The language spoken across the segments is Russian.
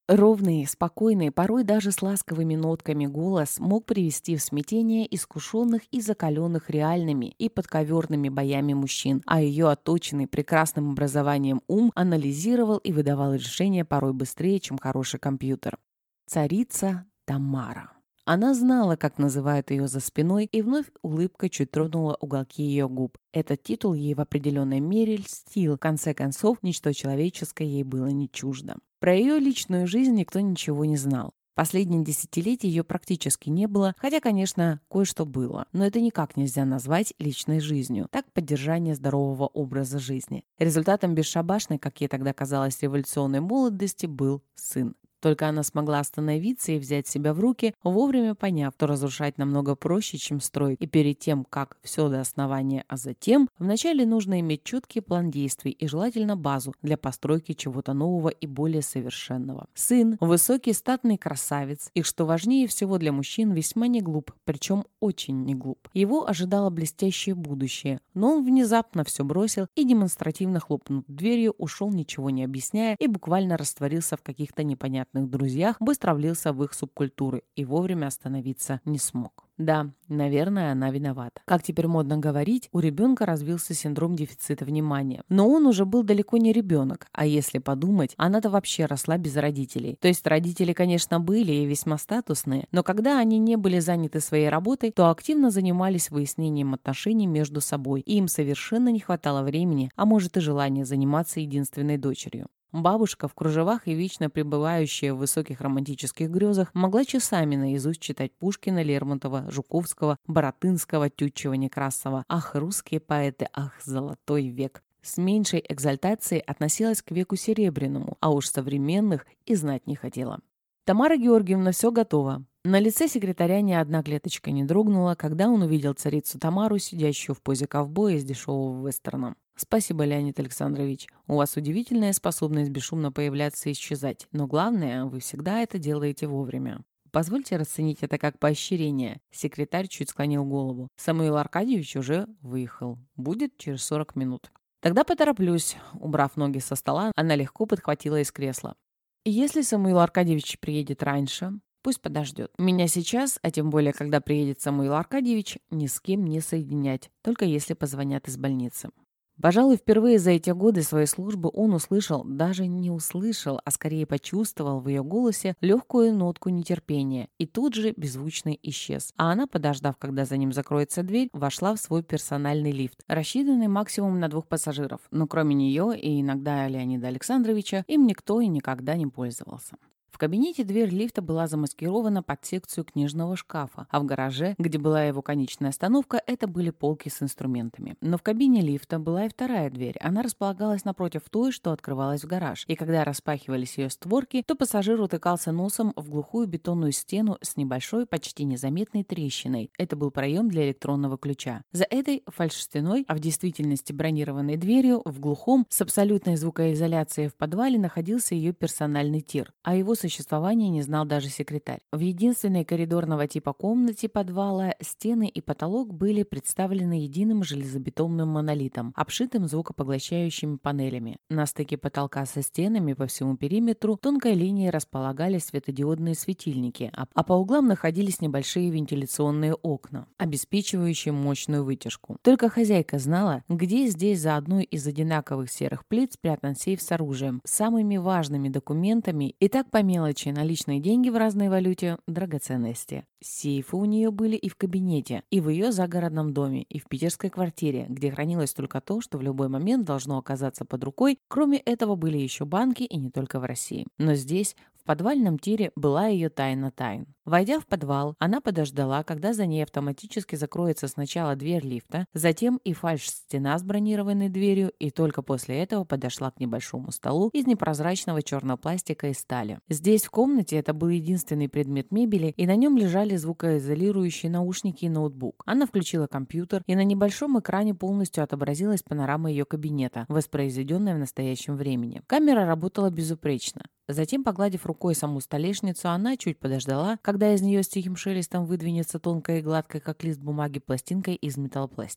Ровный, спокойный, порой даже с ласковыми нотками голос мог привести в смятение искушенных и закаленных реальными и подковерными боями мужчин, а ее отточенный прекрасным образованием ум анализировал и выдавал решения порой быстрее, чем хороший компьютер. Царица Тамара. Она знала, как называют ее за спиной, и вновь улыбка чуть тронула уголки ее губ. Этот титул ей в определенной мере льстил. В конце концов, ничто человеческое ей было не чуждо. Про ее личную жизнь никто ничего не знал. Последние десятилетия ее практически не было, хотя, конечно, кое-что было. Но это никак нельзя назвать личной жизнью. Так, поддержание здорового образа жизни. Результатом бесшабашной, как ей тогда казалось, революционной молодости был сын. Только она смогла остановиться и взять себя в руки, вовремя поняв, что разрушать намного проще, чем строить. И перед тем, как все до основания, а затем, вначале нужно иметь четкий план действий и желательно базу для постройки чего-то нового и более совершенного. Сын – высокий статный красавец, и, что важнее всего для мужчин, весьма не глуп, причем очень не глуп. Его ожидало блестящее будущее, но он внезапно все бросил и, демонстративно хлопнув дверью, ушел, ничего не объясняя, и буквально растворился в каких-то непонятных друзьях, быстро влился в их субкультуры и вовремя остановиться не смог. Да, наверное, она виновата. Как теперь модно говорить, у ребенка развился синдром дефицита внимания. Но он уже был далеко не ребенок, а если подумать, она-то вообще росла без родителей. То есть родители, конечно, были и весьма статусные, но когда они не были заняты своей работой, то активно занимались выяснением отношений между собой, и им совершенно не хватало времени, а может и желания заниматься единственной дочерью. Бабушка, в кружевах и вечно пребывающая в высоких романтических грезах, могла часами наизусть читать Пушкина, Лермонтова, Жуковского, Баратынского, Тютчева, Некрасова. Ах, русские поэты, ах, золотой век! С меньшей экзальтацией относилась к веку серебряному, а уж современных и знать не хотела. Тамара Георгиевна, все готово. На лице секретаря ни одна клеточка не дрогнула, когда он увидел царицу Тамару, сидящую в позе ковбоя из дешевого вестерна. «Спасибо, Леонид Александрович. У вас удивительная способность бесшумно появляться и исчезать, но главное, вы всегда это делаете вовремя. Позвольте расценить это как поощрение». Секретарь чуть склонил голову. «Самуил Аркадьевич уже выехал. Будет через 40 минут». «Тогда потороплюсь». Убрав ноги со стола, она легко подхватила из кресла. «Если Самуил Аркадьевич приедет раньше, пусть подождет. Меня сейчас, а тем более, когда приедет Самуил Аркадьевич, ни с кем не соединять, только если позвонят из больницы». Пожалуй, впервые за эти годы своей службы он услышал, даже не услышал, а скорее почувствовал в ее голосе легкую нотку нетерпения и тут же беззвучно исчез. А она, подождав, когда за ним закроется дверь, вошла в свой персональный лифт, рассчитанный максимум на 2 пассажиров, но кроме нее и иногда Леонида Александровича им никто и никогда не пользовался. В кабинете дверь лифта была замаскирована под секцию книжного шкафа, а в гараже, где была его конечная остановка, это были полки с инструментами. Но в кабине лифта была и вторая дверь. Она располагалась напротив той, что открывалась в гараж. И когда распахивались ее створки, то пассажир утыкался носом в глухую бетонную стену с небольшой, почти незаметной трещиной. Это был проем для электронного ключа. За этой фальшстеной, а в действительности бронированной дверью, в глухом, с абсолютной звукоизоляцией в подвале находился ее персональный тир. А его существования не знал даже секретарь. В единственной коридорного типа комнате подвала стены и потолок были представлены единым железобетонным монолитом, обшитым звукопоглощающими панелями. На стыке потолка со стенами по всему периметру тонкой линией располагались светодиодные светильники, а по углам находились небольшие вентиляционные окна, обеспечивающие мощную вытяжку. Только хозяйка знала, где здесь за одной из одинаковых серых плит спрятан сейф с оружием, самыми важными документами и так по мелочи, наличные деньги в разной валюте, драгоценности. Сейфы у нее были и в кабинете, и в ее загородном доме, и в питерской квартире, где хранилось только то, что в любой момент должно оказаться под рукой. Кроме этого были еще банки, и не только в России. Но здесь, в подвальном тире, была ее тайна тайн. Войдя в подвал, она подождала, когда за ней автоматически закроется сначала дверь лифта, затем и фальш-стена с бронированной дверью, и только после этого подошла к небольшому столу из непрозрачного черного пластика и стали. Здесь, в комнате, это был единственный предмет мебели, и на нем лежали звукоизолирующие наушники и ноутбук. Она включила компьютер, и на небольшом экране полностью отобразилась панорама ее кабинета, воспроизведенная в настоящем времени. Камера работала безупречно. Затем, погладив рукой саму столешницу, она чуть подождала, когда из нее с тихим шелестом выдвинется тонкая и гладкая, как лист бумаги, пластинкой из металлопластика.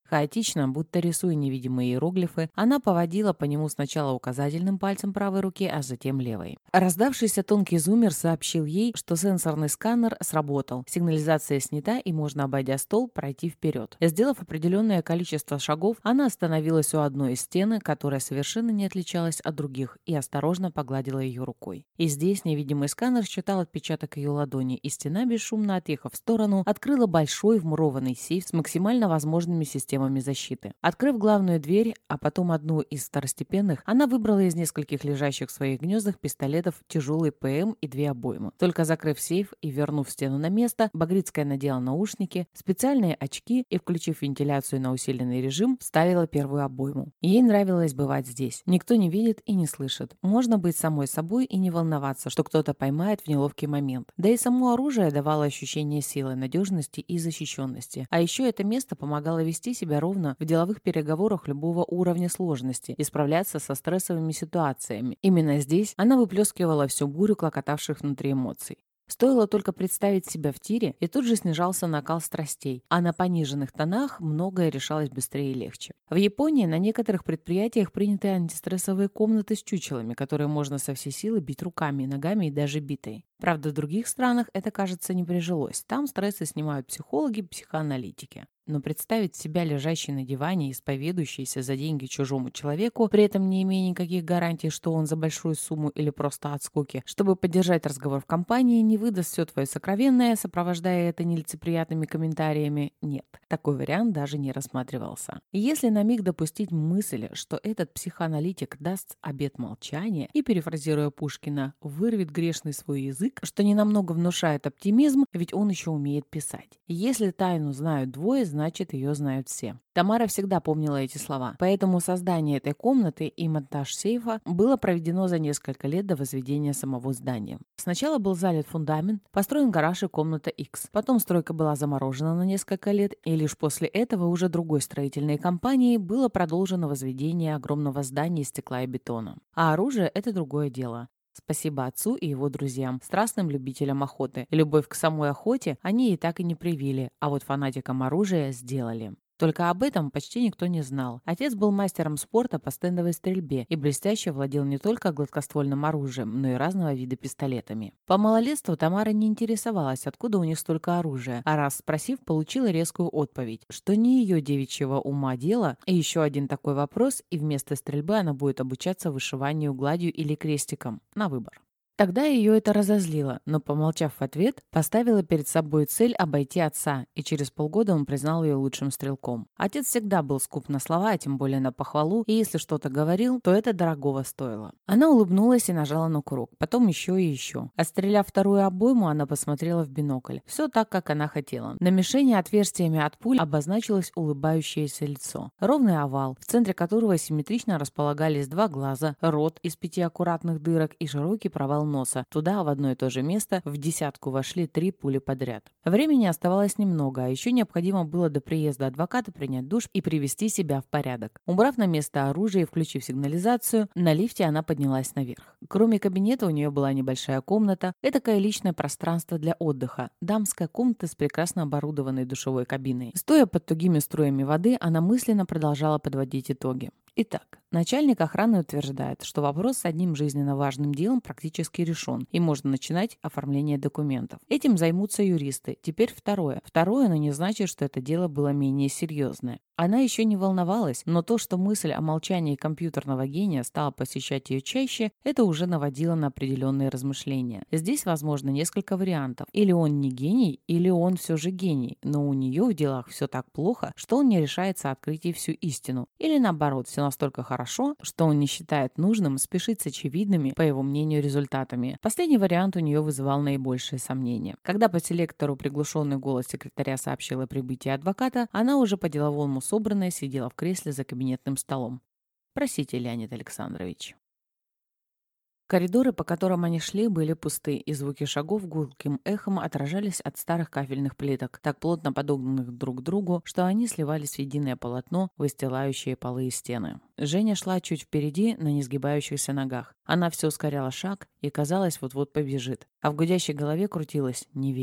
Хаотично, будто рисуя невидимые иероглифы, она поводила по нему сначала указательным пальцем правой руки, а затем левой. Раздавшийся тонкий зуммер сообщил ей, что сенсорный сканер сработал, сигнализация снята и можно, обойдя стол, пройти вперед. Сделав определенное количество шагов, она остановилась у одной из стен, которая совершенно не отличалась от других, и осторожно погладила ее рукой. И здесь невидимый сканер считал отпечаток ее ладони, и стена, бесшумно отъехав в сторону, открыла большой вмурованный сейф с максимально возможными системами защиты. Открыв главную дверь, а потом одну из второстепенных, она выбрала из нескольких лежащих в своих гнездах пистолетов тяжелый ПМ и 2 обоймы. Только закрыв сейф и вернув стену на место, Багрицкая надела наушники, специальные очки и, включив вентиляцию на усиленный режим, вставила первую обойму. Ей нравилось бывать здесь. Никто не видит и не слышит. Можно быть самой собой и не волноваться, что кто-то поймает в неловкий момент. Да и само оружие давало ощущение силы, надежности и защищенности. А еще это место помогало вести себя ровно в деловых переговорах любого уровня сложности и справляться со стрессовыми ситуациями. Именно здесь она выплескивала всю бурю клокотавших внутри эмоций. Стоило только представить себя в тире, и тут же снижался накал страстей, а на пониженных тонах многое решалось быстрее и легче. В Японии на некоторых предприятиях приняты антистрессовые комнаты с чучелами, которые можно со всей силы бить руками, ногами и даже битой. Правда, в других странах это, кажется, не прижилось. Там стрессы снимают психологи, психоаналитики. Но представить себя лежащей на диване и исповедующейся за деньги чужому человеку, при этом не имея никаких гарантий, что он за большую сумму или просто от скуки, чтобы поддержать разговор в компании, не выдаст все твое сокровенное, сопровождая это нелицеприятными комментариями, нет. Такой вариант даже не рассматривался. И если на миг допустить мысль, что этот психоаналитик даст обет молчания и, перефразируя Пушкина, вырвет грешный свой язык, что ненамного внушает оптимизм, ведь он еще умеет писать. Если тайну знают двое, значит, ее знают все. Тамара всегда помнила эти слова, поэтому создание этой комнаты и монтаж сейфа было проведено за несколько лет до возведения самого здания. Сначала был залит фундамент, построен гараж и комната X. Потом стройка была заморожена на несколько лет, и лишь после этого уже другой строительной компанией было продолжено возведение огромного здания из стекла и бетона. А оружие – это другое дело. Спасибо отцу и его друзьям, страстным любителям охоты. Любовь к самой охоте они и так и не привили, а вот фанатикам оружия сделали. Только об этом почти никто не знал. Отец был мастером спорта по стендовой стрельбе и блестяще владел не только гладкоствольным оружием, но и разного вида пистолетами. По малолетству Тамара не интересовалась, откуда у них столько оружия, а раз спросив, получила резкую отповедь, что не ее девичьего ума дело, и еще один такой вопрос, и вместо стрельбы она будет обучаться вышиванию гладью или крестиком, на выбор. Тогда ее это разозлило, но, помолчав в ответ, поставила перед собой цель обойти отца, и через полгода он признал ее лучшим стрелком. Отец всегда был скуп на слова, а тем более на похвалу, и если что-то говорил, то это дорогого стоило. Она улыбнулась и нажала на курок, потом еще и еще. Отстреляв вторую обойму, она посмотрела в бинокль. Все так, как она хотела. На мишени отверстиями от пуль обозначилось улыбающееся лицо. Ровный овал, в центре которого симметрично располагались 2 глаза, рот из 5 аккуратных дырок и широкий провал носа. Туда, в одно и то же место, в десятку вошли 3 пули подряд. Времени оставалось немного, а еще необходимо было до приезда адвоката принять душ и привести себя в порядок. Убрав на место оружие и включив сигнализацию, на лифте она поднялась наверх. Кроме кабинета у нее была небольшая комната, этакое личное пространство для отдыха, дамская комната с прекрасно оборудованной душевой кабиной. Стоя под тугими струями воды, она мысленно продолжала подводить итоги. Итак, начальник охраны утверждает, что вопрос с одним жизненно важным делом практически решен, и можно начинать оформление документов. Этим займутся юристы. Теперь второе. Второе, но не значит, что это дело было менее серьезное. Она еще не волновалась, но то, что мысль о молчании компьютерного гения стала посещать ее чаще, это уже наводило на определенные размышления. Здесь возможно несколько вариантов. Или он не гений, или он все же гений, но у нее в делах все так плохо, что он не решается открыть ей всю истину. Или наоборот, все настолько хорошо, что он не считает нужным спешить с очевидными, по его мнению, результатами. Последний вариант у нее вызывал наибольшие сомнения. Когда по селектору приглушенный голос секретаря сообщил о прибытии адвоката, она уже по-деловому собранная сидела в кресле за кабинетным столом. «Простите, Леонид Александрович». Коридоры, по которым они шли, были пусты, и звуки шагов гулким эхом отражались от старых кафельных плиток, так плотно подогнанных друг к другу, что они сливались в единое полотно, выстилающее полы и стены. Женя шла чуть впереди, на несгибающихся ногах. Она все ускоряла шаг и, казалось, вот-вот побежит. А в гудящей голове крутилось «не верю».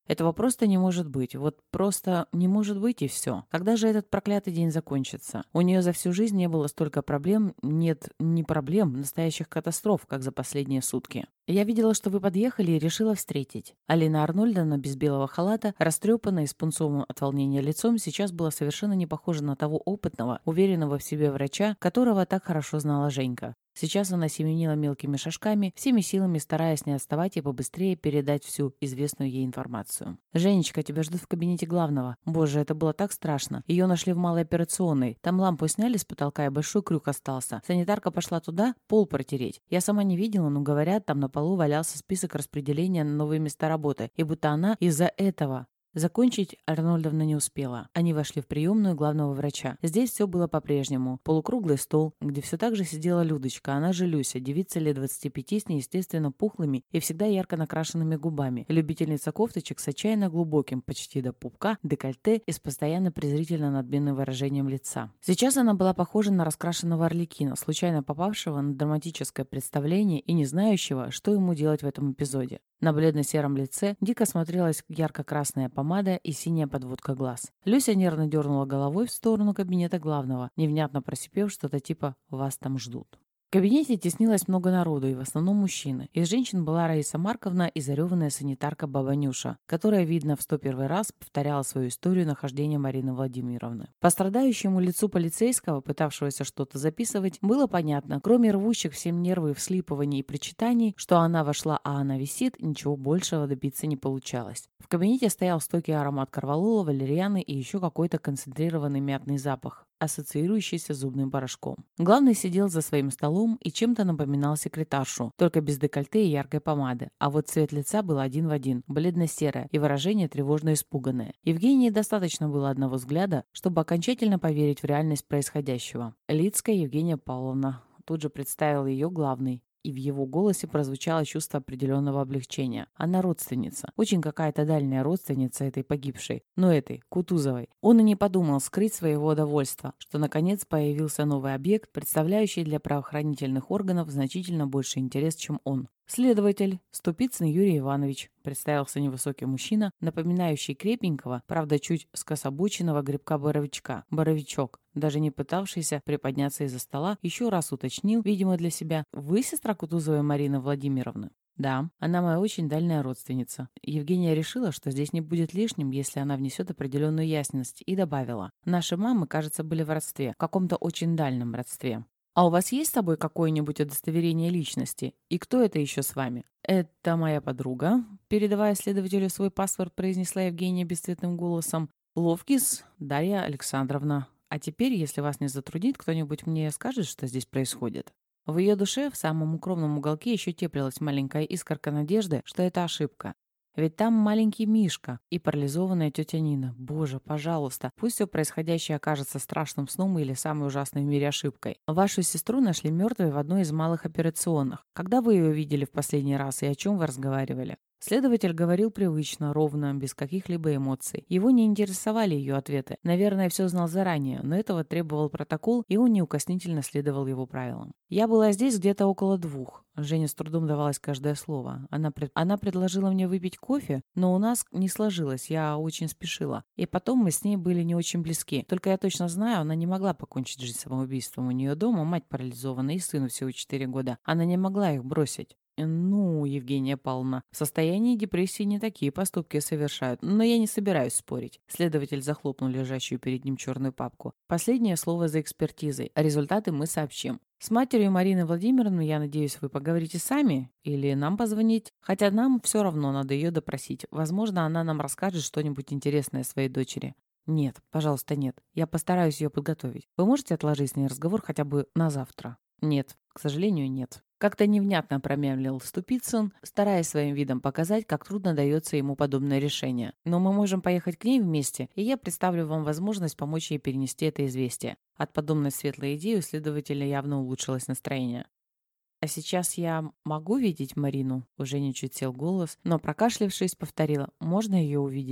Этого просто не может быть. Вот просто не может быть и все. Когда же этот проклятый день закончится? У нее за всю жизнь не было столько проблем, нет, не проблем, настоящих катастроф, как за последние сутки. Я видела, что вы подъехали и решила встретить. Алина Арнольдовна без белого халата, растрепанная и с пунцовым от волнения лицом, сейчас была совершенно не похожа на того опытного, уверенного в себе врача, которого так хорошо знала Женька. Сейчас она семенила мелкими шажками, всеми силами стараясь не отставать и побыстрее передать всю известную ей информацию. «Женечка, тебя ждут в кабинете главного. Боже, это было так страшно. Ее нашли в малой операционной. Там лампу сняли с потолка, и большой крюк остался. Санитарка пошла туда пол протереть. Я сама не видела, но говорят, там на полу валялся список распределения на новые места работы. И будто она из-за этого...» Закончить Арнольдовна не успела. Они вошли в приемную главного врача. Здесь все было по-прежнему. Полукруглый стол, где все так же сидела Людочка, она же Люся, девица лет 25 с неестественно пухлыми и всегда ярко накрашенными губами. Любительница кофточек с отчаянно глубоким, почти до пупка, декольте и с постоянно презрительно надменным выражением лица. Сейчас она была похожа на раскрашенного орликина, случайно попавшего на драматическое представление и не знающего, что ему делать в этом эпизоде. На бледно-сером лице дико смотрелась ярко-красная помада и синяя подводка глаз. Люся нервно дернула головой в сторону кабинета главного, невнятно просипев что-то типа «вас там ждут». В кабинете теснилось много народу, и в основном мужчины. Из женщин была Раиса Марковна и зареванная санитарка баба Нюша, которая, видно, в 101 раз повторяла свою историю нахождения Марины Владимировны. По страдающему лицу полицейского, пытавшегося что-то записывать, было понятно, кроме рвущих всем нервы вслипываний и причитаний, что она вошла, а она висит, ничего большего добиться не получалось. В кабинете стоял стойкий аромат корвалола, валерьяны и еще какой-то концентрированный мятный запах, ассоциирующийся с зубным порошком. Главный сидел за своим столом и чем-то напоминал секретаршу, только без декольте и яркой помады. А вот цвет лица был один в один, бледно-серое и выражение тревожно испуганное. Евгении достаточно было одного взгляда, чтобы окончательно поверить в реальность происходящего. Лицкая Евгения Павловна. Тут же представил ее главный. И в его голосе прозвучало чувство определенного облегчения. Она родственница. Очень какая-то дальняя родственница этой погибшей. Но этой, Кутузовой. Он и не подумал скрыть своего удовольствия, что наконец появился новый объект, представляющий для правоохранительных органов значительно больше интерес, чем он. «Следователь Ступицын Юрий Иванович», представился невысокий мужчина, напоминающий крепенького, правда чуть скособоченного грибка-боровичка. Боровичок, даже не пытавшийся приподняться из-за стола, еще раз уточнил, видимо для себя: «Вы сестра Кутузовой Марины Владимировны?» «Да, она моя очень дальняя родственница». Евгения решила, что здесь не будет лишним, если она внесет определенную ясность, и добавила: «Наши мамы, кажется, были в родстве, в каком-то очень дальнем родстве». «А у вас есть с собой какое-нибудь удостоверение личности? И кто это еще с вами?» «Это моя подруга», — передавая следователю свой паспорт, произнесла Евгения бесцветным голосом. «Ловкис Дарья Александровна. А теперь, если вас не затруднит, кто-нибудь мне скажет, что здесь происходит?» В ее душе, в самом укромном уголке, еще теплилась маленькая искорка надежды, что это ошибка. Ведь там маленький Мишка и парализованная тетя Нина. Боже, пожалуйста, пусть все происходящее окажется страшным сном или самой ужасной в мире ошибкой. Вашу сестру нашли мертвой в одной из малых операционных. Когда вы ее видели в последний раз и о чем вы разговаривали? Следователь говорил привычно, ровно, без каких-либо эмоций. Его не интересовали ее ответы. Наверное, все знал заранее, но этого требовал протокол, и он неукоснительно следовал его правилам. «Я была здесь где-то около 2. Жене с трудом давалось каждое слово. Она предложила мне выпить кофе, но у нас не сложилось, я очень спешила. И потом мы с ней были не очень близки. Только я точно знаю, она не могла покончить жизнь самоубийством. У нее дома мать парализована и сыну всего 4 года. Она не могла их бросить». «Ну, Евгения Павловна, в состоянии депрессии не такие поступки совершают, но я не собираюсь спорить». Следователь захлопнул лежащую перед ним черную папку. «Последнее слово за экспертизой. Результаты мы сообщим. С матерью Марины Владимировны, я надеюсь, вы поговорите сами или нам позвонить? Хотя нам все равно надо ее допросить. Возможно, она нам расскажет что-нибудь интересное о своей дочери». «Нет, пожалуйста, нет. Я постараюсь ее подготовить. Вы можете отложить с ней разговор хотя бы на завтра?» «Нет, к сожалению, нет». Как-то невнятно промямлил Ступицын, стараясь своим видом показать, как трудно дается ему подобное решение. «Но мы можем поехать к ней вместе, и я представлю вам возможность помочь ей перенести это известие». От подобной светлой идеи у следователя явно улучшилось настроение. «А сейчас я могу видеть Марину?» Уже не чуть сел голос, но, прокашлявшись, повторила: «Можно ее увидеть?»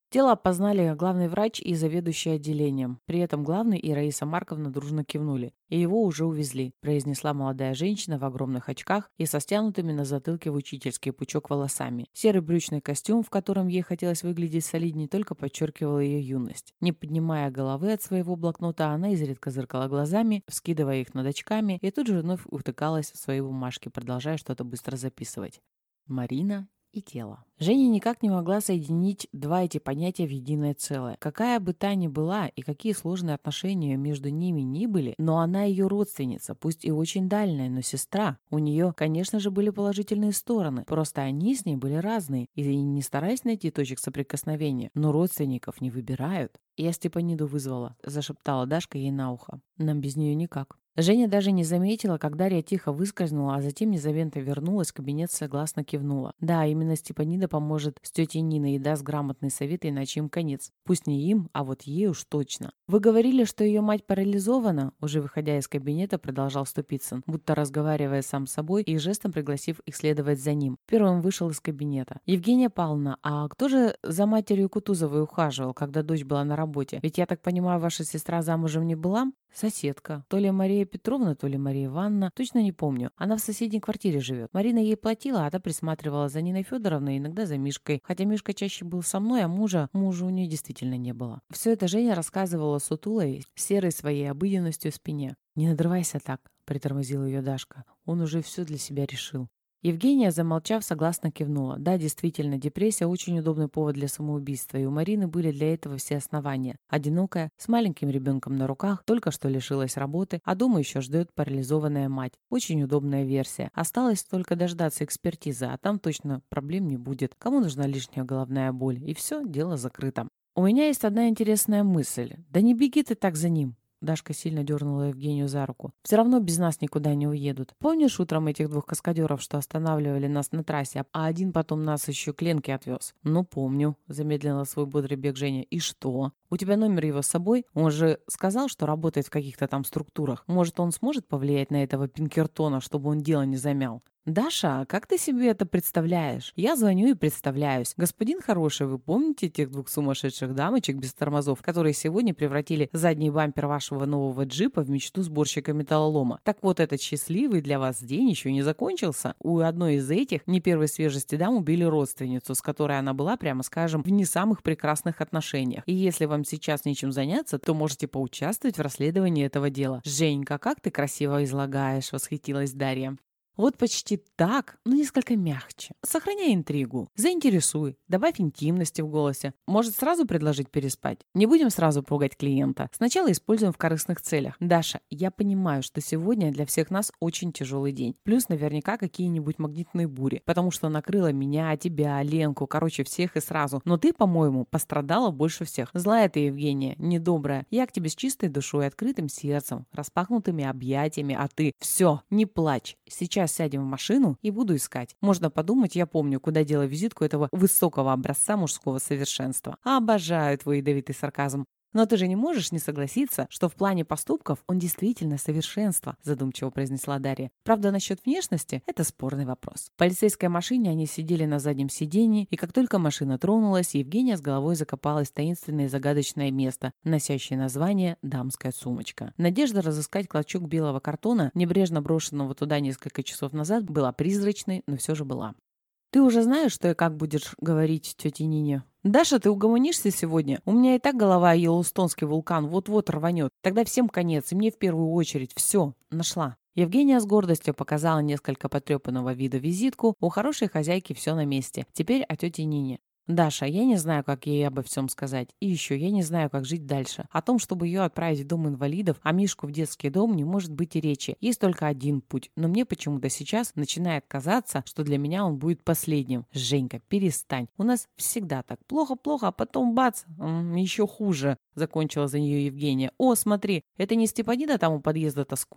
Тело опознали главный врач и заведующий отделением. При этом главный и Раиса Марковна дружно кивнули. «И его уже увезли», – произнесла молодая женщина в огромных очках и со стянутыми на затылке в учительский пучок волосами. Серый брючный костюм, в котором ей хотелось выглядеть солиднее, только подчеркивал ее юность. Не поднимая головы от своего блокнота, она изредка зыркала глазами, вскидывая их над очками, и тут же вновь утыкалась в свои бумажки, продолжая что-то быстро записывать. Марина и тело. Женя никак не могла соединить два эти понятия в единое целое. Какая бы та ни была и какие сложные отношения между ними ни были, но она ее родственница, пусть и очень дальняя, но сестра. У нее, конечно же, были положительные стороны, просто они с ней были разные, и не стараясь найти точек соприкосновения, но родственников не выбирают. «Я Степаниду вызвала», – зашептала Дашка ей на ухо. «Нам без нее никак». Женя даже не заметила, как Дарья тихо выскользнула, а затем незаметно вернулась в кабинет, согласно кивнула. Да, именно Степанида поможет с тетей Ниной и даст грамотный совет, иначе им конец. Пусть не им, а вот ей уж точно. «Вы говорили, что ее мать парализована?» Уже выходя из кабинета, продолжал Ступицын, будто разговаривая сам с собой и жестом пригласив их следовать за ним. Первым вышел из кабинета. «Евгения Павловна, а кто же за матерью Кутузовой ухаживал, когда дочь была на работе? Ведь, я так понимаю, ваша сестра замужем не была?» «Соседка. То ли Мария Петровна, то ли Мария Ивановна. Точно не помню. Она в соседней квартире живет. Марина ей платила, а та присматривала за Ниной Федоровной, иногда за Мишкой. Хотя Мишка чаще был со мной, а мужа у нее действительно не было». Все это Женя рассказывала сутулой, серой своей обыденностью в спине. «Не надрывайся так», — притормозила ее Дашка. «Он уже все для себя решил». Евгения, замолчав, согласно кивнула. Да, действительно, депрессия – очень удобный повод для самоубийства, и у Марины были для этого все основания. Одинокая, с маленьким ребенком на руках, только что лишилась работы, а дома еще ждет парализованная мать. Очень удобная версия. Осталось только дождаться экспертизы, а там точно проблем не будет. Кому нужна лишняя головная боль? И все, дело закрыто. «У меня есть одна интересная мысль. Да не беги ты так за ним!» Дашка сильно дернула Евгению за руку. «Все равно без нас никуда не уедут. Помнишь утром этих двух каскадеров, что останавливали нас на трассе, а один потом нас еще к Ленке отвез?» «Ну, помню», — замедлила свой бодрый бег Женя. «И что? У тебя номер его с собой? Он же сказал, что работает в каких-то там структурах. Может, он сможет повлиять на этого Пинкертона, чтобы он дело не замял?» «Даша, как ты себе это представляешь?» «Я звоню и представляюсь. Господин хороший, вы помните тех двух сумасшедших дамочек без тормозов, которые сегодня превратили задний бампер вашего нового джипа в мечту сборщика металлолома? Так вот, этот счастливый для вас день еще не закончился. У одной из этих не первой свежести дам убили родственницу, с которой она была, прямо скажем, в не самых прекрасных отношениях. И если вам сейчас нечем заняться, то можете поучаствовать в расследовании этого дела». «Женька, как ты красиво излагаешь», — восхитилась Дарья. «Вот почти так, но несколько мягче. Сохраняй интригу. Заинтересуй. Добавь интимности в голосе. Может, сразу предложить переспать? Не будем сразу пугать клиента. Сначала используем в корыстных целях. Даша, я понимаю, что сегодня для всех нас очень тяжелый день. Плюс наверняка какие-нибудь магнитные бури. Потому что накрыла меня, тебя, Ленку, короче, всех и сразу. Но ты, по-моему, пострадала больше всех. Злая ты, Евгения, недобрая. Я к тебе с чистой душой, открытым сердцем, распахнутыми объятиями, а ты... Все, не плачь. Сейчас сядем в машину и буду искать. Можно подумать, я помню, куда дела визитку этого высокого образца мужского совершенства. Обожаю твой ядовитый сарказм. Но ты же не можешь не согласиться, что в плане поступков он действительно совершенство», задумчиво произнесла Дарья. «Правда, насчет внешности – это спорный вопрос». В полицейской машине они сидели на заднем сиденье, и как только машина тронулась, Евгения с головой закопалась в таинственное и загадочное место, носящее название «дамская сумочка». Надежда разыскать клочок белого картона, небрежно брошенного туда несколько часов назад, была призрачной, но все же была. «Ты уже знаешь, что и как будешь говорить тете Нине?» «Даша, ты угомонишься сегодня? У меня и так голова Йеллоустонский вулкан вот-вот рванет. Тогда всем конец, и мне в первую очередь. Все, нашла». Евгения с гордостью показала несколько потрепанного вида визитку. У хорошей хозяйки все на месте. Теперь о тете Нине. «Даша, я не знаю, как ей обо всем сказать. И еще я не знаю, как жить дальше. О том, чтобы ее отправить в дом инвалидов, а Мишку в детский дом, не может быть и речи. Есть только один путь. Но мне почему-то сейчас начинает казаться, что для меня он будет последним. Женька, перестань. У нас всегда так. Плохо-плохо, а потом бац, еще хуже», — закончила за нее Евгения. «О, смотри, это не Степанида там у подъезда тоскует?»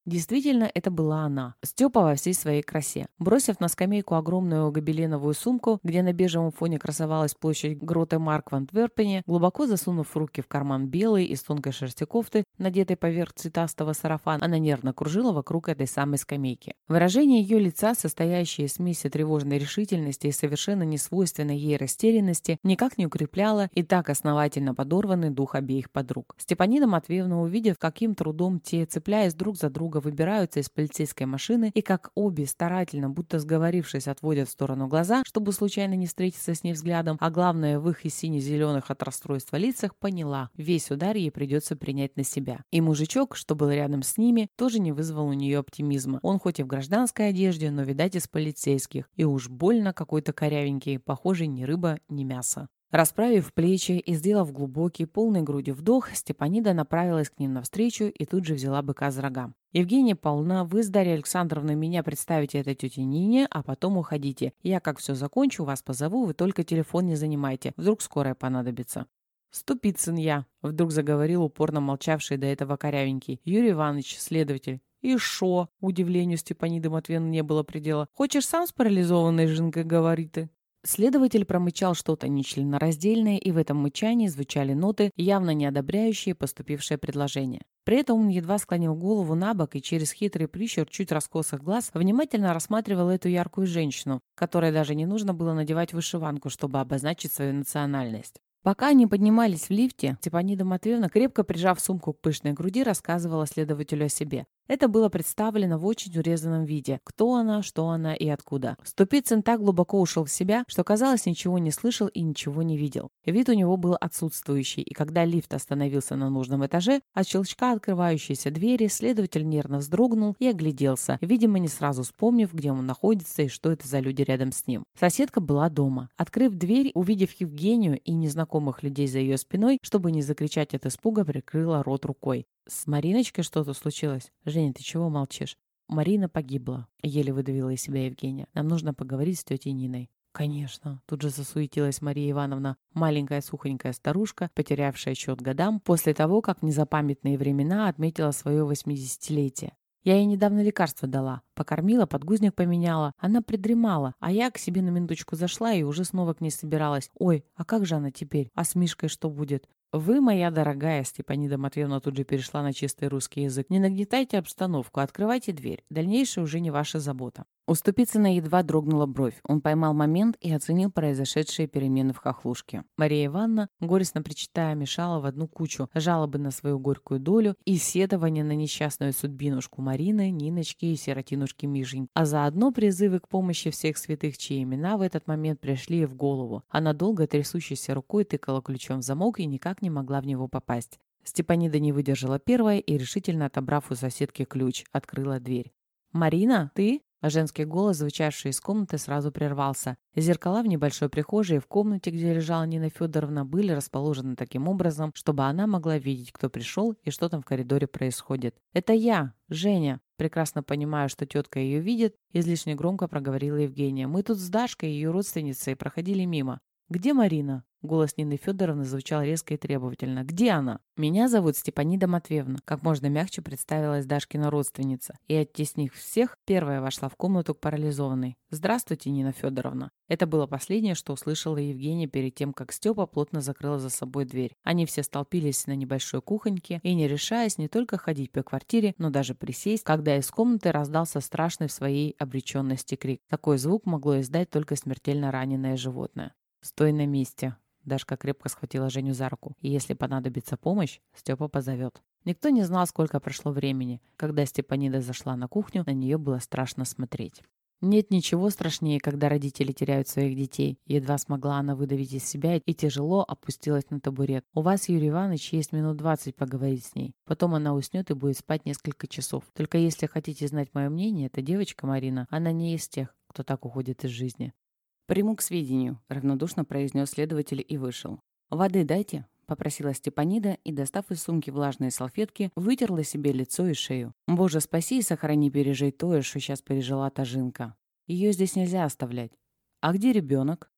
Действительно, это была она. Степа во всей своей красе. Бросив на скамейку огромную гобеленовую сумку, где на бежевом фоне красовалась площадь Гроте Марк в Антверпене, глубоко засунув руки в карман белой из тонкой шерсти кофты, надетой поверх цветастого сарафана, она нервно кружила вокруг этой самой скамейки. Выражение ее лица, состоящее из смеси тревожной решительности и совершенно несвойственной ей растерянности, никак не укрепляло и так основательно подорванный дух обеих подруг. Степанида Матвеевна, увидев, каким трудом те, цепляясь друг за друга, выбираются из полицейской машины и как обе старательно, будто сговорившись, отводят в сторону глаза, чтобы случайно не встретиться с ней взглядом, а главное, в их и сине-зеленых от расстройства лицах, поняла, весь удар ей придется принять на себя. И мужичок, что был рядом с ними, тоже не вызвал у нее оптимизма. Он хоть и в гражданской одежде, но, видать, из полицейских, и уж больно какой-то корявенький, похожий ни рыба, ни мясо. Расправив плечи и сделав глубокий, полной грудью вдох, Степанида направилась к ним навстречу и тут же взяла быка за рога. «Евгения Павловна, вы с Дарьей Александровной меня представите этой тете Нине, а потом уходите. Я, как все закончу, вас позову, вы только телефон не занимайте. Вдруг скорая понадобится». «Ступицын я», — вдруг заговорил упорно молчавший до этого корявенький. «Юрий Иванович, следователь». «И шо?» — удивлению Степаниды Матвеевны не было предела. «Хочешь сам с парализованной жинкой говорить?» Следователь промычал что-то нечленораздельное, и в этом мычании звучали ноты, явно не одобряющие поступившее предложение. При этом он едва склонил голову на бок и через хитрый прищур чуть раскосых глаз внимательно рассматривал эту яркую женщину, которой даже не нужно было надевать вышиванку, чтобы обозначить свою национальность. Пока они поднимались в лифте, Степанида Матвеевна, крепко прижав сумку к пышной груди, рассказывала следователю о себе. Это было представлено в очень урезанном виде. Кто она, что она и откуда. Ступицын так глубоко ушел в себя, что, казалось, ничего не слышал и ничего не видел. Вид у него был отсутствующий, и когда лифт остановился на нужном этаже, от щелчка открывающейся двери следователь нервно вздрогнул и огляделся, видимо, не сразу вспомнив, где он находится и что это за люди рядом с ним. Соседка была дома. Открыв дверь, увидев Евгению и незнакомых людей за ее спиной, чтобы не закричать от испуга, прикрыла рот рукой. «С Мариночкой что-то случилось? Женя, ты чего молчишь?» «Марина погибла», — еле выдавила из себя Евгения. «Нам нужно поговорить с тетей Ниной». «Конечно», — тут же засуетилась Мария Ивановна, маленькая сухонькая старушка, потерявшая счет годам после того, как в незапамятные времена отметила свое 80-летие. «Я ей недавно лекарство дала, покормила, подгузник поменяла. Она придремала, а я к себе на минуточку зашла и уже снова к ней собиралась. Ой, а как же она теперь? А с Мишкой что будет?» «Вы, моя дорогая», — Степанида Матвеевна тут же перешла на чистый русский язык, «не нагнетайте обстановку, открывайте дверь. Дальнейшее уже не ваша забота». У Ступицына едва дрогнула бровь. Он поймал момент и оценил произошедшие перемены в хохлушке. Мария Ивановна, горестно причитая, мешала в одну кучу жалобы на свою горькую долю и сетования на несчастную судьбинушку Марины, Ниночки и сиротинушки Мишень, а заодно призывы к помощи всех святых, чьи имена в этот момент пришли ей в голову. Она долго трясущейся рукой тыкала ключом в замок и никак не могла в него попасть. Степанида не выдержала первая и, решительно отобрав у соседки ключ, открыла дверь. «Марина, ты?» А женский голос, звучавший из комнаты, сразу прервался. Зеркала в небольшой прихожей и в комнате, где лежала Нина Федоровна, были расположены таким образом, чтобы она могла видеть, кто пришел и что там в коридоре происходит. «Это я, Женя!» Прекрасно понимая, что тетка ее видит, излишне громко проговорила Евгения. «Мы тут с Дашкой, ее родственницей, проходили мимо». «Где Марина?» Голос Нины Федоровны звучал резко и требовательно. «Где она?» «Меня зовут Степанида Матвеевна», как можно мягче представилась Дашкина родственница. И, оттеснив всех, первая вошла в комнату к парализованной. «Здравствуйте, Нина Федоровна». Это было последнее, что услышала Евгения перед тем, как Степа плотно закрыла за собой дверь. Они все столпились на небольшой кухоньке и, не решаясь не только ходить по квартире, но даже присесть, когда из комнаты раздался страшный в своей обреченности крик. Такой звук могло издать только смертельно раненое животное. «Стой на месте!» Дашка крепко схватила Женю за руку. «И если понадобится помощь, Степа позовет». Никто не знал, сколько прошло времени. Когда Степанида зашла на кухню, на нее было страшно смотреть. Нет ничего страшнее, когда родители теряют своих детей. Едва смогла она выдавить из себя и тяжело опустилась на табурет. «У вас, Юрий Иванович, есть минут 20 поговорить с ней. Потом она уснет и будет спать несколько часов. Только если хотите знать мое мнение, эта девочка Марина, она не из тех, кто так уходит из жизни». «Приму к сведению», — равнодушно произнес следователь и вышел. «Воды дайте», — попросила Степанида и, достав из сумки влажные салфетки, вытерла себе лицо и шею. «Боже, спаси и сохрани, пережей то, что сейчас пережила та Жинка. Ее здесь нельзя оставлять». «А где ребенок?»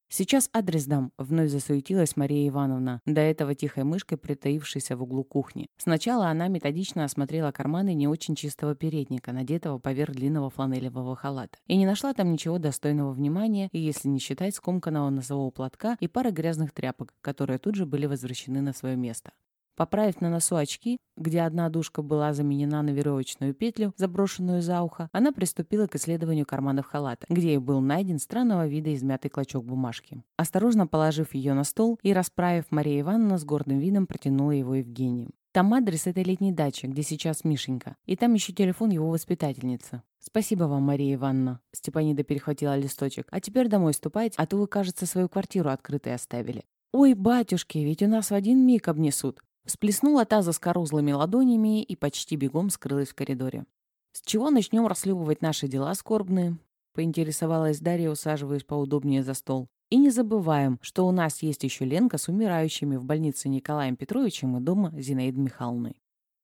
«Сейчас адрес дам», — вновь засуетилась Мария Ивановна, до этого тихой мышкой притаившейся в углу кухни. Сначала она методично осмотрела карманы не очень чистого передника, надетого поверх длинного фланелевого халата, и не нашла там ничего достойного внимания, если не считать скомканного носового платка и пары грязных тряпок, которые тут же были возвращены на свое место. Поправив на носу очки, где одна дужка была заменена на веревочную петлю, заброшенную за ухо, она приступила к исследованию карманов халата, где и был найден странного вида измятый клочок бумажки. Осторожно положив ее на стол и расправив, Мария Ивановна с гордым видом протянула его Евгению. «Там адрес этой летней дачи, где сейчас Мишенька, и там еще телефон его воспитательницы». «Спасибо вам, Мария Ивановна», — Степанида перехватила листочек. «А теперь домой ступайте, а то вы, кажется, свою квартиру открытой оставили». «Ой, батюшки, ведь у нас в один миг обнесут». Всплеснула та заскорузлыми ладонями и почти бегом скрылась в коридоре. «С чего начнем расследовать наши дела скорбные?» — поинтересовалась Дарья, усаживаясь поудобнее за стол. «И не забываем, что у нас есть еще Ленка с умирающими в больнице Николаем Петровичем и дома Зинаидой Михайловной».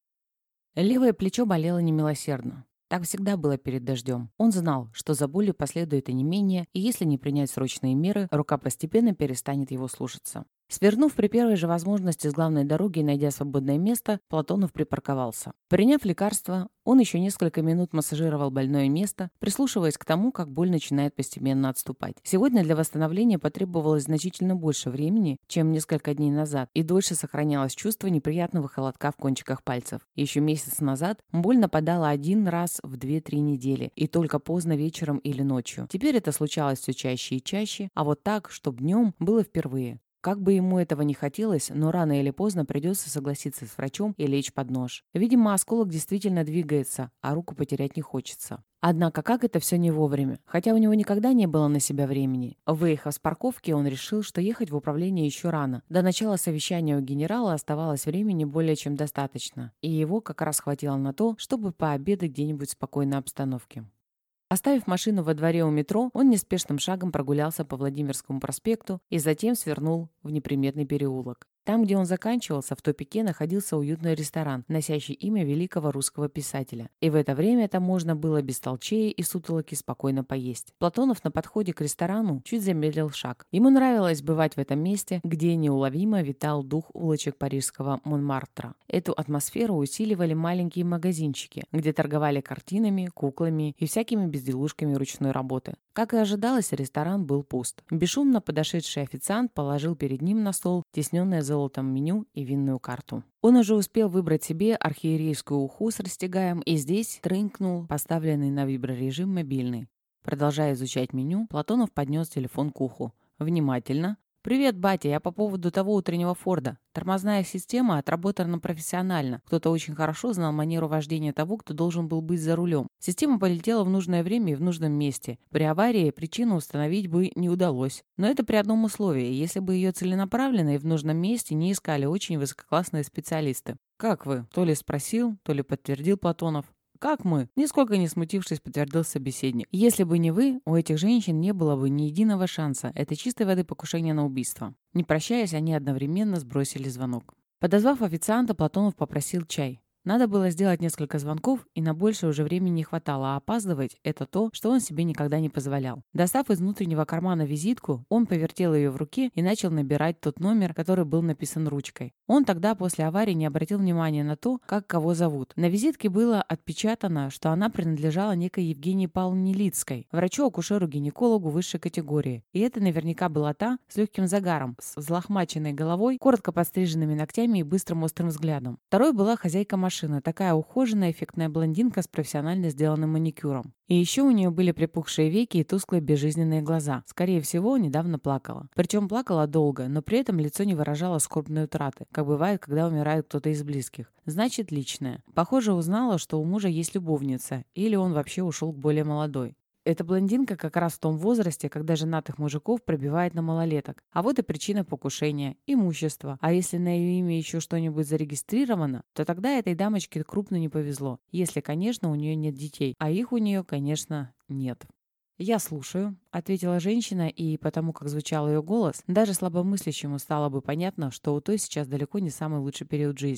Левое плечо болело немилосердно. Так всегда было перед дождем. Он знал, что за болью последует онемение, и если не принять срочные меры, рука постепенно перестанет его слушаться. Свернув при первой же возможности с главной дороги и найдя свободное место, Платонов припарковался. Приняв лекарство, он еще несколько минут массажировал больное место, прислушиваясь к тому, как боль начинает постепенно отступать. Сегодня для восстановления потребовалось значительно больше времени, чем несколько дней назад, и дольше сохранялось чувство неприятного холодка в кончиках пальцев. Еще месяц назад боль нападала один раз в 2-3 недели, и только поздно вечером или ночью. Теперь это случалось все чаще и чаще, а вот так, чтоб днем, было впервые. Как бы ему этого не хотелось, но рано или поздно придется согласиться с врачом и лечь под нож. Видимо, осколок действительно двигается, а руку потерять не хочется. Однако как это все не вовремя? Хотя у него никогда не было на себя времени. Выехав с парковки, он решил, что ехать в управление еще рано. До начала совещания у генерала оставалось времени более чем достаточно. И его как раз хватило на то, чтобы пообедать где-нибудь в спокойной обстановке. Оставив машину во дворе у метро, он неспешным шагом прогулялся по Владимирскому проспекту и затем свернул в неприметный переулок. Там, где он заканчивался, в тупике находился уютный ресторан, носящий имя великого русского писателя. И в это время там можно было без толчей и сутолоки спокойно поесть. Платонов на подходе к ресторану чуть замедлил шаг. Ему нравилось бывать в этом месте, где неуловимо витал дух улочек парижского Монмартра. Эту атмосферу усиливали маленькие магазинчики, где торговали картинами, куклами и всякими безделушками ручной работы. Как и ожидалось, ресторан был пуст. Бесшумно подошедший официант положил перед ним на стол тесненное золотом меню и винную карту. Он уже успел выбрать себе архиерейскую уху с растягаем, и здесь трынькнул поставленный на виброрежим мобильный. Продолжая изучать меню, Платонов поднес телефон к уху. Внимательно. «Привет, батя, я по поводу того утреннего Форда. Тормозная система отработана профессионально. Кто-то очень хорошо знал манеру вождения того, кто должен был быть за рулем. Система полетела в нужное время и в нужном месте. При аварии причину установить бы не удалось. Но это при одном условии, если бы ее целенаправленно и в нужном месте не искали очень высококлассные специалисты». «Как вы?» — то ли спросил, то ли подтвердил Платонов. «Как мы?» — нисколько не смутившись, подтвердил собеседник. «Если бы не вы, у этих женщин не было бы ни единого шанса. Это чистой воды покушение на убийство». Не прощаясь, они одновременно сбросили звонок. Подозвав официанта, Платонов попросил чай. Надо было сделать несколько звонков, и на больше уже времени не хватало, а опаздывать – это то, что он себе никогда не позволял. Достав из внутреннего кармана визитку, он повертел ее в руке и начал набирать тот номер, который был написан ручкой. Он тогда после аварии не обратил внимания на то, как кого зовут. На визитке было отпечатано, что она принадлежала некой Евгении Павловне Лицкой, врачу-акушеру-гинекологу высшей категории. И это наверняка была та с легким загаром, с взлохмаченной головой, коротко подстриженными ногтями и быстрым острым взглядом. Второй была хозяйка машина, такая ухоженная, эффектная блондинка с профессионально сделанным маникюром. И еще у нее были припухшие веки и тусклые безжизненные глаза. Скорее всего, недавно плакала. Причем плакала долго, но при этом лицо не выражало скорбной утраты, как бывает, когда умирает кто-то из близких. Значит, личное. Похоже, узнала, что у мужа есть любовница, или он вообще ушел к более молодой. Эта блондинка как раз в том возрасте, когда женатых мужиков пробивает на малолеток. А вот и причина покушения – имущество. А если на ее имя еще что-нибудь зарегистрировано, то тогда этой дамочке крупно не повезло. Если, конечно, у нее нет детей. А их у нее, конечно, нет. «Я слушаю», — ответила женщина, и потому как звучал ее голос, даже слабомыслящему стало бы понятно, что у той сейчас далеко не самый лучший период жизни.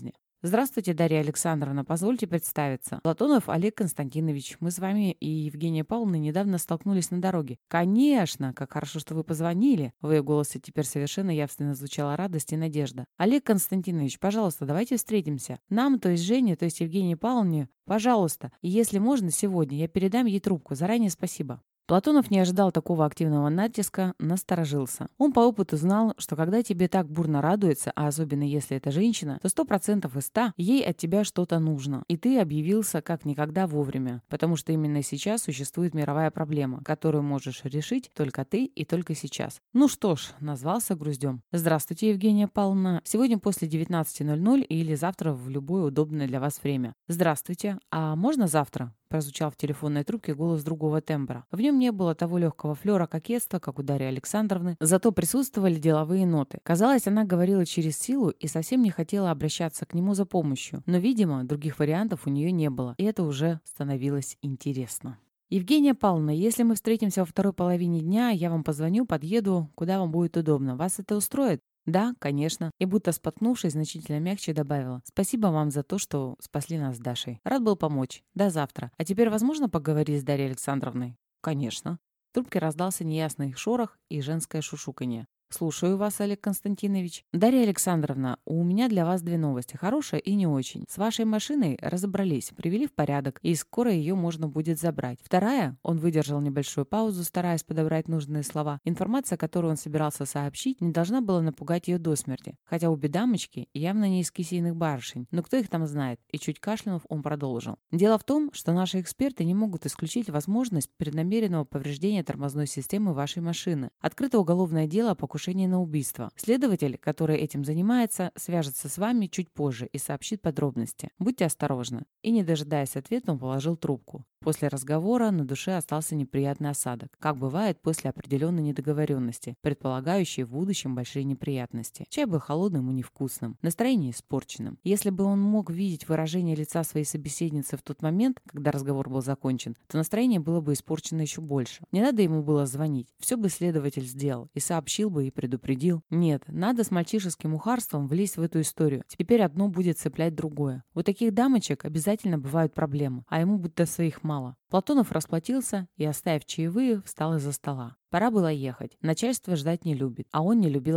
Здравствуйте, Дарья Александровна. Позвольте представиться. Платонов Олег Константинович. Мы с вами и Евгения Павловна недавно столкнулись на дороге. Конечно, как хорошо, что вы позвонили. В ее голосе теперь совершенно явственно звучала радость и надежда. Олег Константинович, пожалуйста, давайте встретимся. Нам, то есть Жене, то есть Евгении Павловне, пожалуйста. И если можно, сегодня я передам ей трубку. Заранее спасибо. Платонов не ожидал такого активного натиска, насторожился. Он по опыту знал, что когда тебе так бурно радуется, а особенно если это женщина, то 100% из 100 ей от тебя что-то нужно. И ты объявился как никогда вовремя, потому что именно сейчас существует мировая проблема, которую можешь решить только ты и только сейчас. Ну что ж, назвался груздем. Здравствуйте, Евгения Павловна. Сегодня после 19:00 или завтра в любое удобное для вас время. Здравствуйте. А можно завтра? Прозвучал в телефонной трубке голос другого тембра. В нем не было того легкого флера кокетства, как у Дарьи Александровны, зато присутствовали деловые ноты. Казалось, она говорила через силу и совсем не хотела обращаться к нему за помощью, но, видимо, других вариантов у нее не было, и это уже становилось интересно. «Евгения Павловна, если мы встретимся во второй половине дня, я вам позвоню, подъеду, куда вам будет удобно. Вас это устроит?» «Да, конечно». И будто споткнувшись, значительно мягче добавила. «Спасибо вам за то, что спасли нас с Дашей. Рад был помочь. До завтра. А теперь возможно поговорить с Дарьей Александровной?» «Конечно». В трубке раздался неясный шорох и женское шушуканье. «Слушаю вас, Олег Константинович. Дарья Александровна, у меня для вас две новости, хорошая и не очень. С вашей машиной разобрались, привели в порядок, и скоро ее можно будет забрать. Вторая, он выдержал небольшую паузу, стараясь подобрать нужные слова. Информация, которую он собирался сообщить, не должна была напугать ее до смерти. Хотя обе дамочки явно не из кисейных барышень, но кто их там знает? И чуть кашлянув, он продолжил. Дело в том, что наши эксперты не могут исключить возможность преднамеренного повреждения тормозной системы вашей машины. Открыто уголовное дело о покушении на убийство. Следователь, который этим занимается, свяжется с вами чуть позже и сообщит подробности. Будьте осторожны». И, не дожидаясь ответа, он положил трубку. После разговора на душе остался неприятный осадок, как бывает после определенной недоговоренности, предполагающей в будущем большие неприятности. Чай был холодным и невкусным, настроение испорченным. Если бы он мог видеть выражение лица своей собеседницы в тот момент, когда разговор был закончен, то настроение было бы испорчено еще больше. Не надо ему было звонить. Все бы следователь сделал и сообщил бы, и предупредил. Нет, надо с мальчишеским ухарством влезть в эту историю. Теперь одно будет цеплять другое. У таких дамочек обязательно бывают проблемы, а ему будто своих мало. Платонов расплатился и, оставив чаевые, встал из-за стола. Пора было ехать. Начальство ждать не любит, а он не любил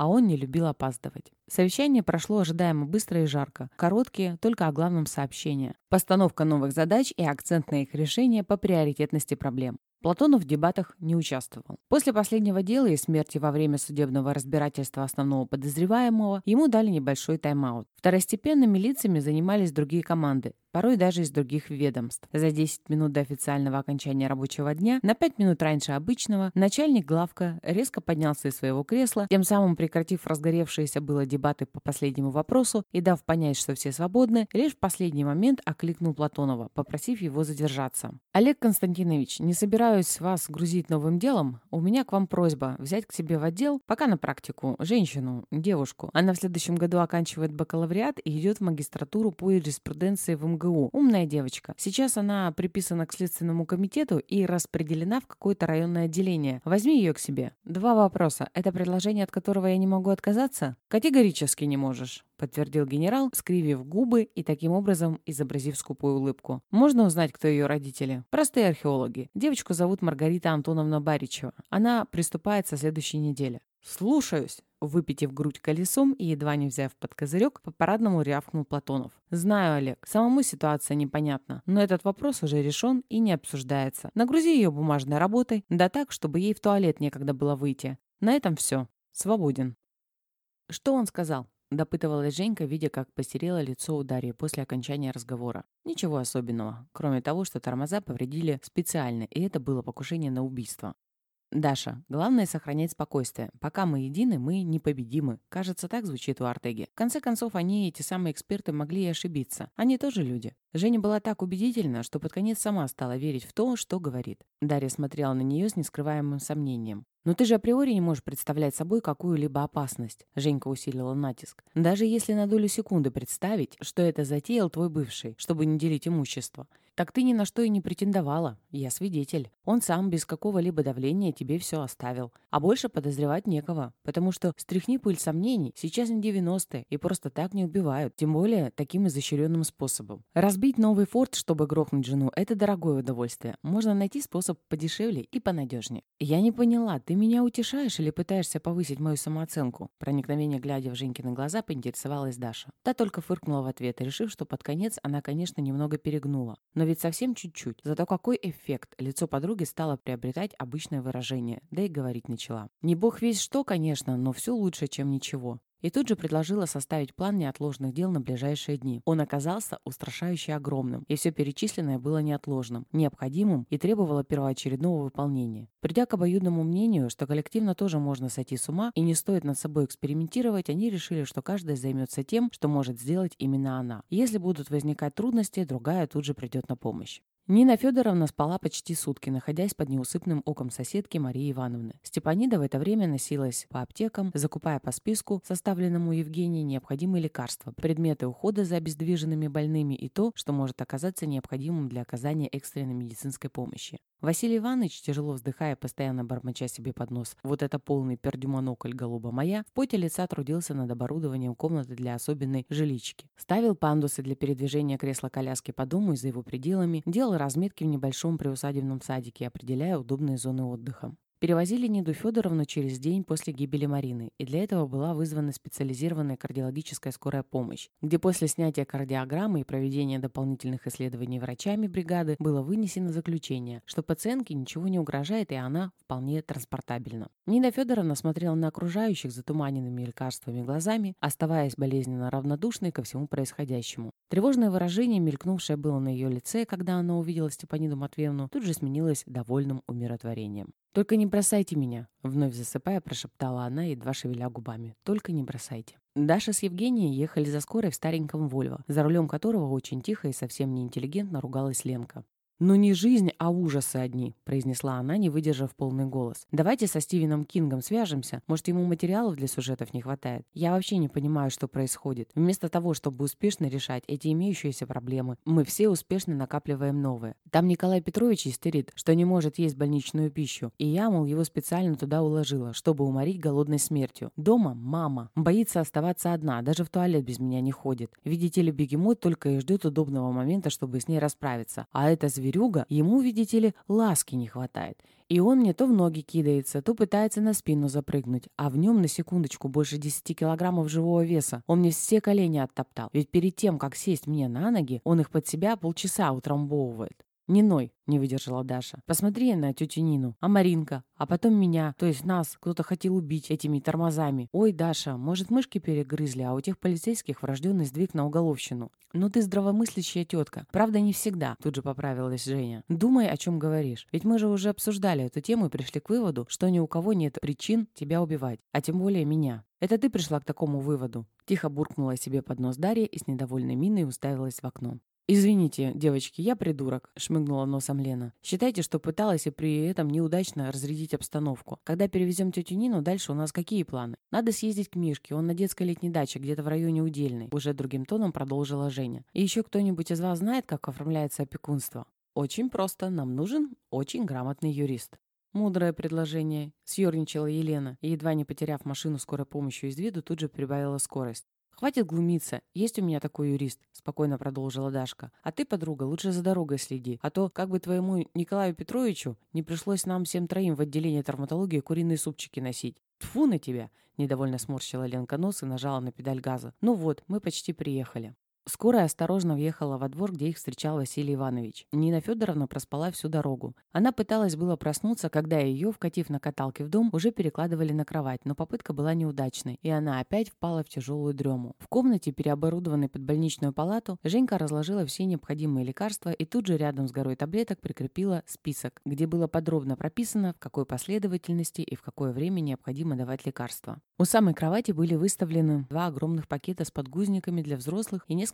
опаздывать. Совещание прошло ожидаемо быстро и жарко. Короткие, только о главном сообщения. Постановка новых задач и акцент на их решение по приоритетности проблем. Платонов в дебатах не участвовал. После последнего дела и смерти во время судебного разбирательства основного подозреваемого ему дали небольшой тайм-аут. Второстепенными лицами занимались другие команды, порой даже из других ведомств. За 10 минут до официального окончания рабочего дня, на 5 минут раньше обычного, начальник главка резко поднялся из своего кресла, тем самым прекратив разгоревшиеся было дебаты по последнему вопросу и дав понять, что все свободны, лишь в последний момент окликнул Платонова, попросив его задержаться. «Олег Константинович, не собираюсь вас грузить новым делом. У меня к вам просьба взять к себе в отдел, пока на практику, женщину, девушку. Она в следующем году оканчивает бакалавриат и идет в магистратуру по юриспруденции в МГУ. Умная девочка. Сейчас она приписана к Следственному комитету и распределена в какое-то районное отделение. Возьми ее к себе». «Два вопроса. Это предложение, от которого я не могу отказаться?» «Категорически не можешь», — подтвердил генерал, скривив губы и таким образом изобразив скупую улыбку. «Можно узнать, кто ее родители?» «Простые археологи. Девочку зовут Маргарита Антоновна Баричева. Она приступает со следующей недели». «Слушаюсь», — выпитив грудь колесом и едва не взяв под козырек, по-парадному рявкнул Платонов. «Знаю, Олег, самому ситуация непонятна, но этот вопрос уже решен и не обсуждается. Нагрузи ее бумажной работой, да так, чтобы ей в туалет некогда было выйти. На этом все. Свободен». «Что он сказал?» — допытывалась Женька, видя, как посерело лицо у Дарьи после окончания разговора. «Ничего особенного, кроме того, что тормоза повредили специально, и это было покушение на убийство». «Даша, главное сохранять спокойствие. Пока мы едины, мы непобедимы». Кажется, так звучит у Артеги. В конце концов, они, эти самые эксперты, могли и ошибиться. Они тоже люди. Женя была так убедительна, что под конец сама стала верить в то, что говорит. Дарья смотрела на нее с нескрываемым сомнением. «Но ты же априори не можешь представлять собой какую-либо опасность», — Женька усилила натиск. «Даже если на долю секунды представить, что это затеял твой бывший, чтобы не делить имущество. Так ты ни на что и не претендовала. Я свидетель. Он сам без какого-либо давления тебе все оставил. А больше подозревать некого. Потому что стряхни пыль сомнений, сейчас не 90-е, и просто так не убивают. Тем более таким изощренным способом. Разбить новый форт, чтобы грохнуть жену, это дорогое удовольствие. Можно найти способ подешевле и понадежнее. Я не поняла, ты меня утешаешь или пытаешься повысить мою самооценку? Проникновение, глядя в Женькины глаза, поинтересовалась Даша. Та только фыркнула в ответ, решив, что под конец она, конечно, немного перегнула. Но ведь совсем чуть-чуть. Зато какой эффект! Лицо подруги стало приобретать обычное выражение, да и говорить начала. Не бог весть что, конечно, но все лучше, чем ничего. И тут же предложила составить план неотложных дел на ближайшие дни. Он оказался устрашающе огромным, и все перечисленное было неотложным, необходимым и требовало первоочередного выполнения. Придя к обоюдному мнению, что коллективно тоже можно сойти с ума и не стоит над собой экспериментировать, они решили, что каждая займется тем, что может сделать именно она. И если будут возникать трудности, другая тут же придет на помощь. Нина Федоровна спала почти сутки, находясь под неусыпным оком соседки Марии Ивановны. Степанида в это время носилась по аптекам, закупая по списку, составленному Евгенией, необходимые лекарства, предметы ухода за обездвиженными больными и то, что может оказаться необходимым для оказания экстренной медицинской помощи. Василий Иванович, тяжело вздыхая, постоянно бормоча себе под нос «Вот это полный пердюмонокль, голуба моя», в поте лица трудился над оборудованием комнаты для особенной жилички. Ставил пандусы для передвижения кресла-коляски по дому и за его пределами, делал разметки в небольшом приусадебном садике, определяя удобные зоны отдыха. Перевозили Ниду Федоровну через день после гибели Марины, и для этого была вызвана специализированная кардиологическая скорая помощь, где после снятия кардиограммы и проведения дополнительных исследований врачами бригады было вынесено заключение, что пациентке ничего не угрожает и она вполне транспортабельна. Нина Федоровна смотрела на окружающих затуманенными лекарствами глазами, оставаясь болезненно равнодушной ко всему происходящему. Тревожное выражение, мелькнувшее было на ее лице, когда она увидела Степаниду Матвеевну, тут же сменилось довольным умиротворением. «Только не бросайте меня», — вновь засыпая, прошептала она, едва шевеля губами. «Только не бросайте». Даша с Евгенией ехали за скорой в стареньком Вольво, за рулем которого очень тихо и совсем неинтеллигентно ругалась Ленка. «Ну не жизнь, а ужасы одни», — произнесла она, не выдержав полный голос. «Давайте со Стивеном Кингом свяжемся. Может, ему материалов для сюжетов не хватает? Я вообще не понимаю, что происходит. Вместо того, чтобы успешно решать эти имеющиеся проблемы, мы все успешно накапливаем новые. Там Николай Петрович истерит, что не может есть больничную пищу. И я, мол, его специально туда уложила, чтобы уморить голодной смертью. Дома мама. Боится оставаться одна, даже в туалет без меня не ходит. Видите ли, бегемот только и ждет удобного момента, чтобы с ней расправиться. А это зверюга, ему, видите ли, ласки не хватает. И он мне то в ноги кидается, то пытается на спину запрыгнуть, а в нем на секундочку больше 10 килограммов живого веса. Он мне все колени оттоптал, ведь перед тем, как сесть мне на ноги, он их под себя полчаса утрамбовывает. «Не ной», — не выдержала Даша. «Посмотри на тетю Нину, а Маринка, а потом меня, то есть нас, кто-то хотел убить этими тормозами. Ой, Даша, может, мышки перегрызли, а у тех полицейских врожденный сдвиг на уголовщину. Ну ты здравомыслящая тетка. Правда, не всегда», — тут же поправилась Женя. «Думай, о чем говоришь. Ведь мы же уже обсуждали эту тему и пришли к выводу, что ни у кого нет причин тебя убивать, а тем более меня». «Это ты пришла к такому выводу?» Тихо буркнула себе под нос Дарья и с недовольной миной уставилась в окно. «Извините, девочки, я придурок», — шмыгнула носом Лена. «Считайте, что пыталась и при этом неудачно разрядить обстановку. Когда перевезем тетю Нину, дальше у нас какие планы? Надо съездить к Мишке, он на детской летней даче, где-то в районе Удельной», — уже другим тоном продолжила Женя. «И еще кто-нибудь из вас знает, как оформляется опекунство?» «Очень просто. Нам нужен очень грамотный юрист». «Мудрое предложение», — съерничала Елена, и, едва не потеряв машину скорой помощи из виду, тут же прибавила скорость. «Хватит глумиться, есть у меня такой юрист», — спокойно продолжила Дашка. «А ты, подруга, лучше за дорогой следи, а то, как бы твоему Николаю Петровичу не пришлось нам всем троим в отделении травматологии куриные супчики носить». «Тьфу на тебя!» — недовольно сморщила Ленка нос и нажала на педаль газа. «Ну вот, мы почти приехали». Скорая осторожно въехала во двор, где их встречал Василий Иванович. Нина Федоровна проспала всю дорогу. Она пыталась было проснуться, когда ее, вкатив на каталке в дом, уже перекладывали на кровать, но попытка была неудачной, и она опять впала в тяжелую дрему. В комнате, переоборудованной под больничную палату, Женька разложила все необходимые лекарства и тут же рядом с горой таблеток прикрепила список, где было подробно прописано, в какой последовательности и в какое время необходимо давать лекарства. У самой кровати были выставлены 2 огромных пакета с подгузниками для взрослых и несколько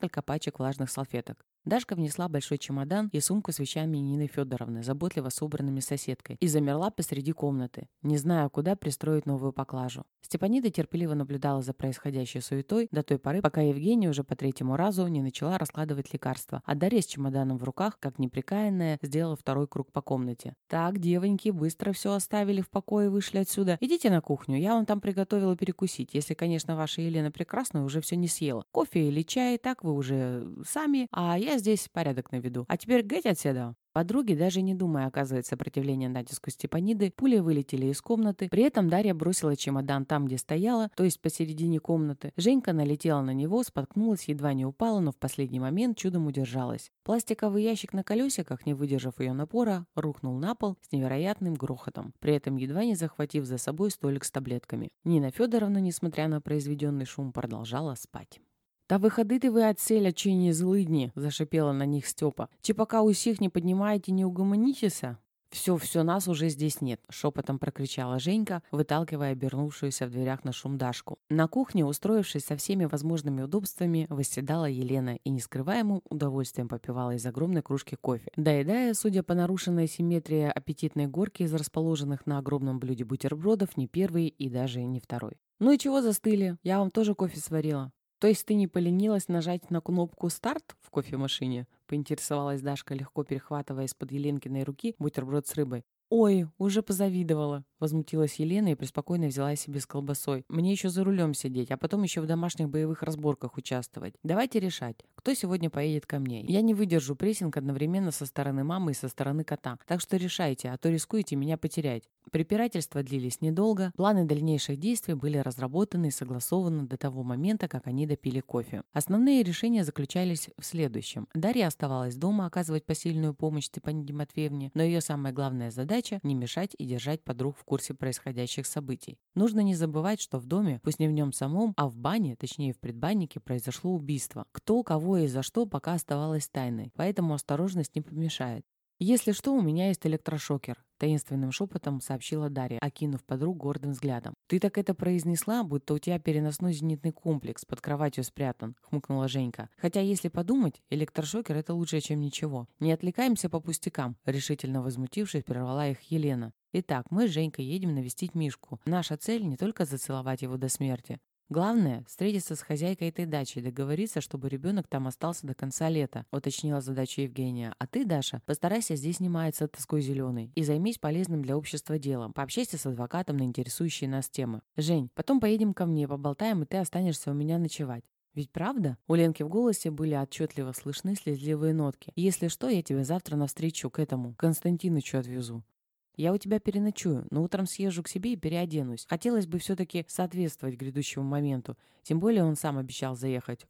несколько пачек влажных салфеток. Дашка внесла большой чемодан и сумку с вещами Нины Федоровны, заботливо собранными соседкой, и замерла посреди комнаты, не зная, куда пристроить новую поклажу. Степанида терпеливо наблюдала за происходящей суетой до той поры, пока Евгения уже по третьему разу не начала раскладывать лекарства, а Дарья с чемоданом в руках, как непрекаянная, сделала второй круг по комнате. «Так, девоньки, быстро все оставили в покое и вышли отсюда. Идите на кухню, я вам там приготовила перекусить, если, конечно, ваша Елена Прекрасная уже все не съела. Кофе или чай, так вы уже сами, а я здесь порядок наведу. А теперь геть отсюда». Подруги, даже не думая оказывать сопротивление натиску Степаниды, пулей вылетели из комнаты. При этом Дарья бросила чемодан там, где стояла, то есть посередине комнаты. Женька налетела на него, споткнулась, едва не упала, но в последний момент чудом удержалась. Пластиковый ящик на колесиках, не выдержав ее напора, рухнул на пол с невероятным грохотом, при этом едва не захватив за собой столик с таблетками. Нина Федоровна, несмотря на произведенный шум, продолжала спать. «Та виходити ви отсель, чині злидні!» – зашипела на них Степа. «Чи пока усіх не поднимаете, не угомонитеся?» «Все, нас уже здесь нет», – шепотом прокричала Женька, выталкивая обернувшуюся в дверях на шум Дашку. На кухне, устроившись со всеми возможными удобствами, восседала Елена и нескрываемым удовольствием попивала из огромной кружки кофе, доедая, судя по нарушенной симметрии аппетитной горки из расположенных на огромном блюде бутербродов, не первый и даже не второй. «Ну и чего застыли? Я вам тоже кофе сварила». «То есть ты не поленилась нажать на кнопку «Старт» в кофемашине?» — поинтересовалась Дашка, легко перехватывая из-под Еленкиной руки бутерброд с рыбой. «Ой, уже позавидовала», — возмутилась Елена и преспокойно взяла себе с колбасой. «Мне еще за рулем сидеть, а потом еще в домашних боевых разборках участвовать. Давайте решать, кто сегодня поедет ко мне. Я не выдержу прессинг одновременно со стороны мамы и со стороны кота. Так что решайте, а то рискуете меня потерять». Препирательства длились недолго, планы дальнейших действий были разработаны и согласованы до того момента, как они допили кофе. Основные решения заключались в следующем. Дарья оставалась дома оказывать посильную помощь Степаниде Матвеевне, но ее самая главная задача – не мешать и держать подруг в курсе происходящих событий. Нужно не забывать, что в доме, пусть не в нем самом, а в бане, точнее в предбаннике, произошло убийство. Кто, кого и за что пока оставалось тайной, поэтому осторожность не помешает. «Если что, у меня есть электрошокер», — таинственным шепотом сообщила Дарья, окинув подруг гордым взглядом. «Ты так это произнесла, будто у тебя переносной зенитный комплекс под кроватью спрятан», — хмыкнула Женька. «Хотя, если подумать, электрошокер — это лучше, чем ничего. Не отвлекаемся по пустякам», — решительно возмутившись, прервала их Елена. «Итак, мы с Женькой едем навестить Мишку. Наша цель — не только зацеловать его до смерти. Главное — встретиться с хозяйкой этой дачи и договориться, чтобы ребенок там остался до конца лета», — уточнила задачу Евгения. «А ты, Даша, постарайся здесь не маяться тоской зеленой и займись полезным для общества делом. Пообщайся с адвокатом на интересующие нас темы. Жень, потом поедем ко мне, поболтаем, и ты останешься у меня ночевать. Ведь правда?» У Ленки в голосе были отчетливо слышны слезливые нотки. «Если что, я тебя завтра навстречу к этому Константинычу отвезу. Я у тебя переночую, но утром съезжу к себе и переоденусь. Хотелось бы все-таки соответствовать грядущему моменту. Тем более он сам обещал заехать».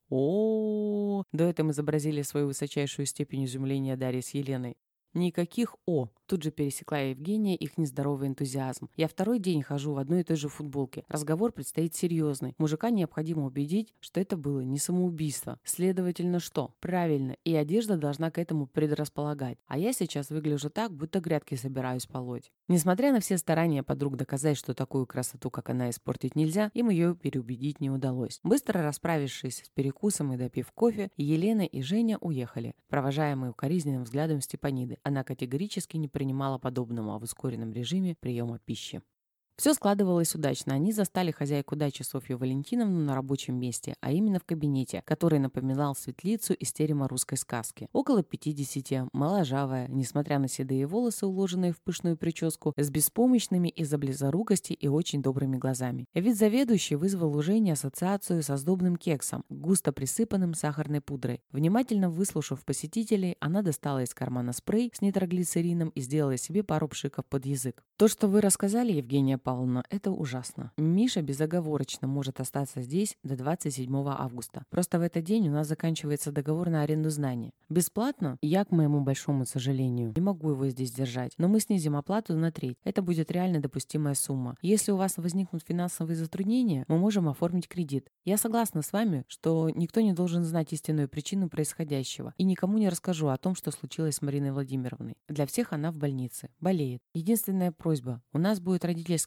О, дуэтом изобразили свою высочайшую степень изумления Дарьи с Еленой. «Никаких «о». Тут же пересекла Евгения их нездоровый энтузиазм. «Я второй день хожу в одной и той же футболке. Разговор предстоит серьезный. Мужика необходимо убедить, что это было не самоубийство. Следовательно, что? Правильно, и одежда должна к этому предрасполагать. А я сейчас выгляжу так, будто грядки собираюсь полоть». Несмотря на все старания подруг доказать, что такую красоту, как она, испортить нельзя, им ее переубедить не удалось. Быстро расправившись с перекусом и допив кофе, Елена и Женя уехали, провожаемые укоризненным взглядом Степаниды. Она категорически не принимала подобного в ускоренном режиме приема пищи. Все складывалось удачно. Они застали хозяйку дачи Софью Валентиновну на рабочем месте, а именно в кабинете, который напоминал светлицу из терема русской сказки. Около 50, моложавая, несмотря на седые волосы, уложенные в пышную прическу, с беспомощными из-за близорукости и очень добрыми глазами. Вид заведующей вызвал у Жени ассоциацию со сдобным кексом, густо присыпанным сахарной пудрой. Внимательно выслушав посетителей, она достала из кармана спрей с нитроглицерином и сделала себе пару пшиков под язык. «То, что вы рассказали, Евгения Павловна, это ужасно. Миша безоговорочно может остаться здесь до 27 августа. Просто в этот день у нас заканчивается договор на аренду здания. Бесплатно? Я, к моему большому сожалению, не могу его здесь держать, но мы снизим оплату на треть. Это будет реально допустимая сумма. Если у вас возникнут финансовые затруднения, мы можем оформить кредит. Я согласна с вами, что никто не должен знать истинную причину происходящего, и никому не расскажу о том, что случилось с Мариной Владимировной. Для всех она в больнице, болеет. Единственная просьба: у нас будет родительский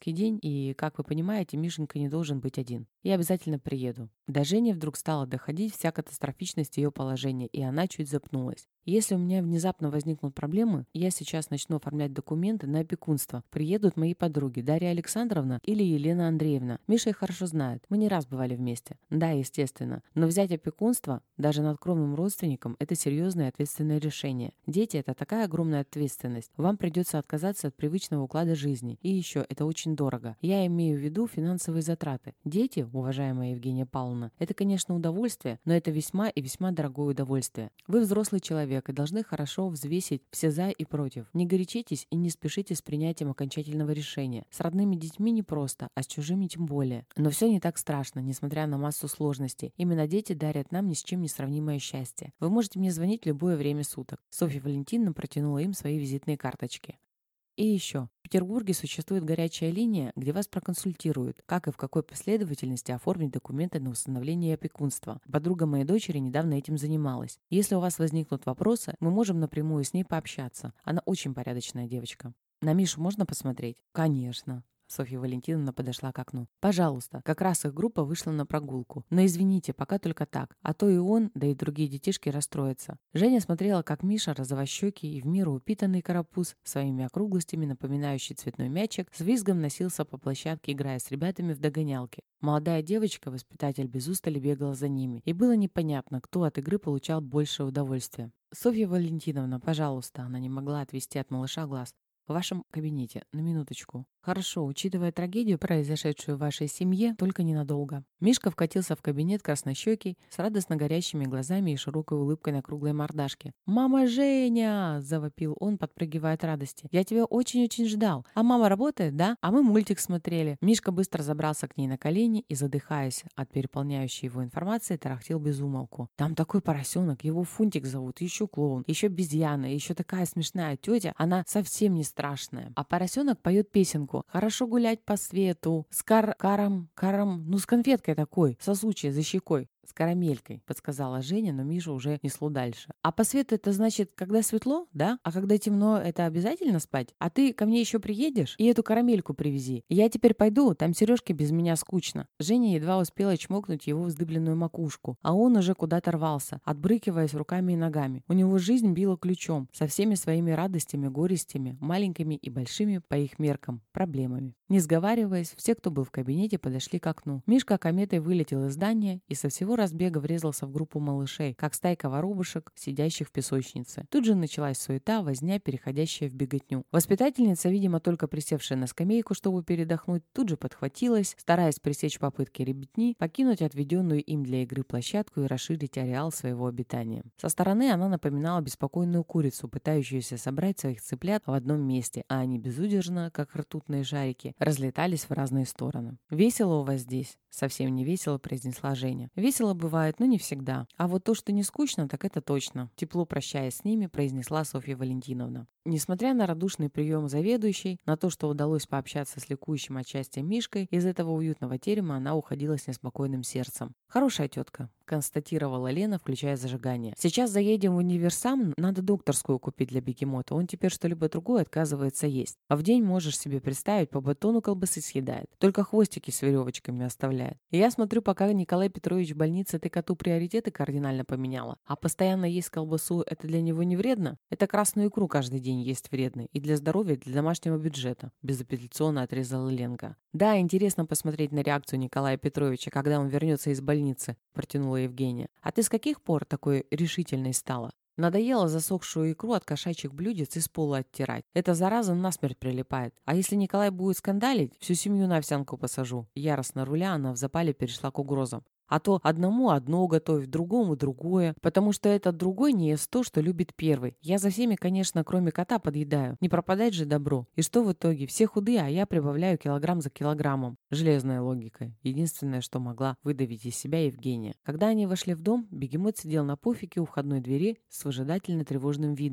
рождественский день, и, как вы понимаете, Мишенька не должен быть один. Я обязательно приеду». До Жени вдруг стала доходить вся катастрофичность ее положения, и она чуть запнулась. «Если у меня внезапно возникнут проблемы, я сейчас начну оформлять документы на опекунство. Приедут мои подруги Дарья Александровна или Елена Андреевна. Миша их хорошо знает. Мы не раз бывали вместе». Да, естественно. Но взять опекунство даже над кровным родственником – это серьезное и ответственное решение. Дети – это такая огромная ответственность. Вам придется отказаться от привычного уклада жизни. И еще, это очень дорого. Я имею в виду финансовые затраты. Дети, уважаемая Евгения Павловна, это, конечно, удовольствие, но это весьма и весьма дорогое удовольствие. Вы взрослый человек и должны хорошо взвесить все «за» и «против». Не горячитесь и не спешите с принятием окончательного решения. С родными детьми непросто, а с чужими тем более. Но все не так страшно, несмотря на массу сложностей. Именно дети дарят нам ни с чем не сравнимое счастье. Вы можете мне звонить в любое время суток. Софья Валентиновна протянула им свои визитные карточки. И еще. В Петербурге существует горячая линия, где вас проконсультируют, как и в какой последовательности оформить документы на установление опекунства. Подруга моей дочери недавно этим занималась. Если у вас возникнут вопросы, мы можем напрямую с ней пообщаться. Она очень порядочная девочка. На Мишу можно посмотреть? Конечно. Софья Валентиновна подошла к окну. «Пожалуйста, как раз их группа вышла на прогулку. Но извините, пока только так. А то и он, да и другие детишки расстроятся». Женя смотрела, как Миша, розовощекий и в меру упитанный карапуз, своими округлостями, напоминающий цветной мячик, с визгом носился по площадке, играя с ребятами в догонялки. Молодая девочка, воспитатель без устали бегала за ними. И было непонятно, кто от игры получал большее удовольствие. «Софья Валентиновна, пожалуйста», она не могла отвести от малыша глаз. «В вашем кабинете. На минуточку». «Хорошо, учитывая трагедию, произошедшую в вашей семье, только ненадолго». Мишка вкатился в кабинет краснощекий, с радостно горящими глазами и широкой улыбкой на круглой мордашке. «Мама Женя!» – завопил он, подпрыгивая от радости. «Я тебя очень-очень ждал. А мама работает, да? А мы мультик смотрели». Мишка быстро забрался к ней на колени и, задыхаясь от переполняющей его информации, тарахтел без умолку. «Там такой поросенок, его Фунтик зовут, еще клоун, еще обезьяна, еще такая смешная тетя, она совсем не страшная. А поросенок поет песенку. Хорошо гулять по свету. С каром, ну с конфеткой такой, сосучей за щекой. «С карамелькой», — подсказала Женя, но Миша уже несло дальше. «А по свету это значит, когда светло, да? А когда темно, это обязательно спать? А ты ко мне еще приедешь и эту карамельку привези. Я теперь пойду, там Сережке без меня скучно». Женя едва успела чмокнуть его вздыбленную макушку, а он уже куда-то рвался, отбрыкиваясь руками и ногами. У него жизнь била ключом, со всеми своими радостями, горестями, маленькими и большими по их меркам проблемами. Не сговариваясь, все, кто был в кабинете, подошли к окну. Мишка кометой вылетел из здания и со всего разбега врезался в группу малышей, как стайка воробушек, сидящих в песочнице. Тут же началась суета, возня, переходящая в беготню. Воспитательница, видимо, только присевшая на скамейку, чтобы передохнуть, тут же подхватилась, стараясь пресечь попытки ребятни покинуть отведенную им для игры площадку и расширить ареал своего обитания. Со стороны она напоминала беспокойную курицу, пытающуюся собрать своих цыплят в одном месте, а они безудержно, как ртутные шарики, разлетались в разные стороны. «Весело у вас здесь?» — совсем не весело произнесла Женя. «Весело бывает, но не всегда. А вот то, что не скучно, так это точно», — тепло прощаясь с ними, произнесла Софья Валентиновна. Несмотря на радушный прием заведующей, на то, что удалось пообщаться с ликующим от счастья Мишкой, из этого уютного терема она уходила с неспокойным сердцем. «Хорошая тетка», — констатировала Лена, включая зажигание. «Сейчас заедем в универсам, надо докторскую купить для бегемота. Он теперь что-либо другое отказывается есть. А в день можешь себе представить, по батону колбасы съедает. Только хвостики с веревочками оставляет. И я смотрю, пока Николай Петрович в больнице, ты коту приоритеты кардинально поменяла. А постоянно есть колбасу, это для него не вредно? Это красную икру каждый день есть вредно. И для здоровья, и для домашнего бюджета», — безапелляционно отрезала Ленка. «Да, интересно посмотреть на реакцию Николая Петровича, когда он вернется из больницы», — протянула Евгения. «А ты с каких пор такой решительной стала? Надоело засохшую икру от кошачьих блюдец из пола оттирать. Эта зараза насмерть прилипает. А если Николай будет скандалить, всю семью на овсянку посажу». Яростно руля, она в запале перешла к угрозам. «А то одному одно готовь, другому другое, потому что этот другой не ест то, что любит первый. Я за всеми, конечно, кроме кота подъедаю. Не пропадать же добро. И что в итоге? Все худые, а я прибавляю килограмм за килограммом». Железная логика. Единственное, что могла выдавить из себя Евгения. Когда они вошли в дом, бегемот сидел на пуфике у входной двери с выжидательно тревожным видом.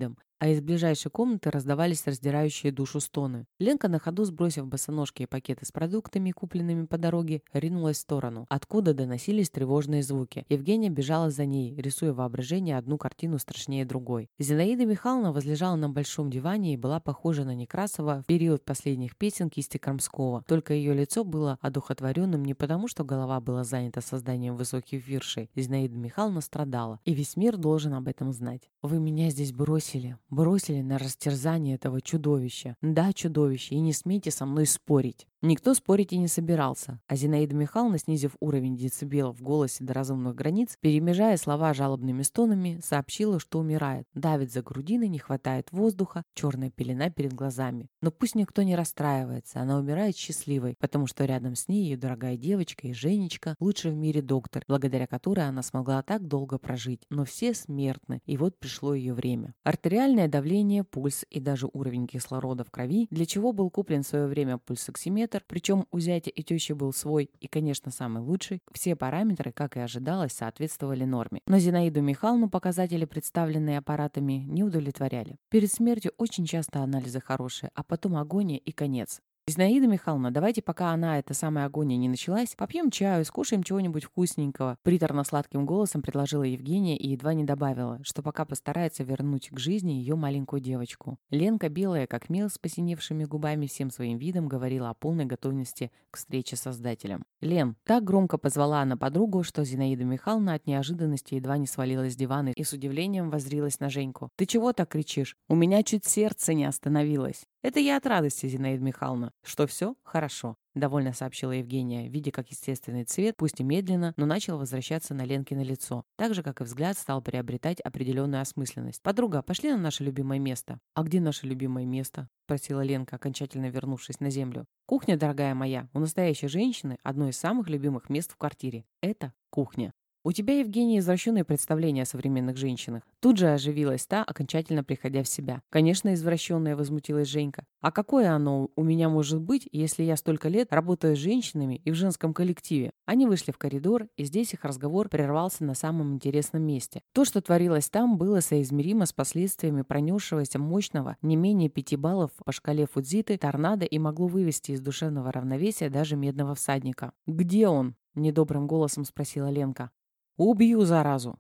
а из ближайшей комнаты раздавались раздирающие душу стоны. Ленка на ходу, сбросив босоножки и пакеты с продуктами, купленными по дороге, ринулась в сторону, откуда доносились тревожные звуки. Евгения бежала за ней, рисуя в воображении одну картину страшнее другой. Зинаида Михайловна возлежала на большом диване и была похожа на Некрасова в период последних песен Кисти Крамского. Только ее лицо было одухотворенным не потому, что голова была занята созданием высоких виршей. Зинаида Михайловна страдала, и весь мир должен об этом знать. «Вы меня здесь бросили на растерзание этого чудовища. Да, чудовище, и не смейте со мной спорить». Никто спорить и не собирался, а Зинаида Михайловна, снизив уровень децибелов в голосе до разумных границ, перемежая слова жалобными стонами, сообщила, что умирает. Давит за грудиной, не хватает воздуха, черная пелена перед глазами. Но пусть никто не расстраивается, она умирает счастливой, потому что рядом с ней ее дорогая девочка и Женечка, лучший в мире доктор, благодаря которой она смогла так долго прожить. Но все смертны, и вот пришло ее время. Артериальное давление, пульс и даже уровень кислорода в крови, для чего был куплен в свое время пульсоксиметр, причем у зятя и тещи был свой и, конечно, самый лучший, все параметры, как и ожидалось, соответствовали норме. Но Зинаиду Михайловну показатели, представленные аппаратами, не удовлетворяли. Перед смертью очень часто анализы хорошие, а потом агония и конец. «Зинаида Михайловна, давайте, пока эта самая агония не началась, попьем чаю, скушаем чего-нибудь вкусненького», приторно-сладким голосом предложила Евгения и едва не добавила, что пока постарается вернуть к жизни ее маленькую девочку. Ленка, белая как мел, с посиневшими губами, всем своим видом говорила о полной готовности к встрече с Создателем. «Лен», так громко позвала она подругу, что Зинаида Михайловна от неожиданности едва не свалилась с дивана и с удивлением воззрилась на Женьку. «Ты чего так кричишь? У меня чуть сердце не остановилось». «Это я от радости, Зинаида Михайловна, что все хорошо», — довольно сообщила Евгения, видя, как естественный цвет, пусть и медленно, но начал возвращаться на Ленкино лицо, так же, как и взгляд стал приобретать определенную осмысленность. «Подруга, пошли на наше любимое место». «А где наше любимое место?» — спросила Ленка, окончательно вернувшись на землю. «Кухня, дорогая моя, у настоящей женщины одно из самых любимых мест в квартире. Это кухня». «У тебя, Евгения, извращенные представления о современных женщинах». Тут же оживилась та, окончательно приходя в себя. «Конечно, извращенная», — возмутилась Женька. «А какое оно у меня может быть, если я столько лет работаю с женщинами и в женском коллективе?» Они вышли в коридор, и здесь их разговор прервался на самом интересном месте. То, что творилось там, было соизмеримо с последствиями пронесшегося мощного, не менее 5 баллов по шкале Фудзиты, торнадо и могло вывести из душевного равновесия даже медного всадника. «Где он?» — недобрым голосом спросила Ленка. «Убью, заразу!»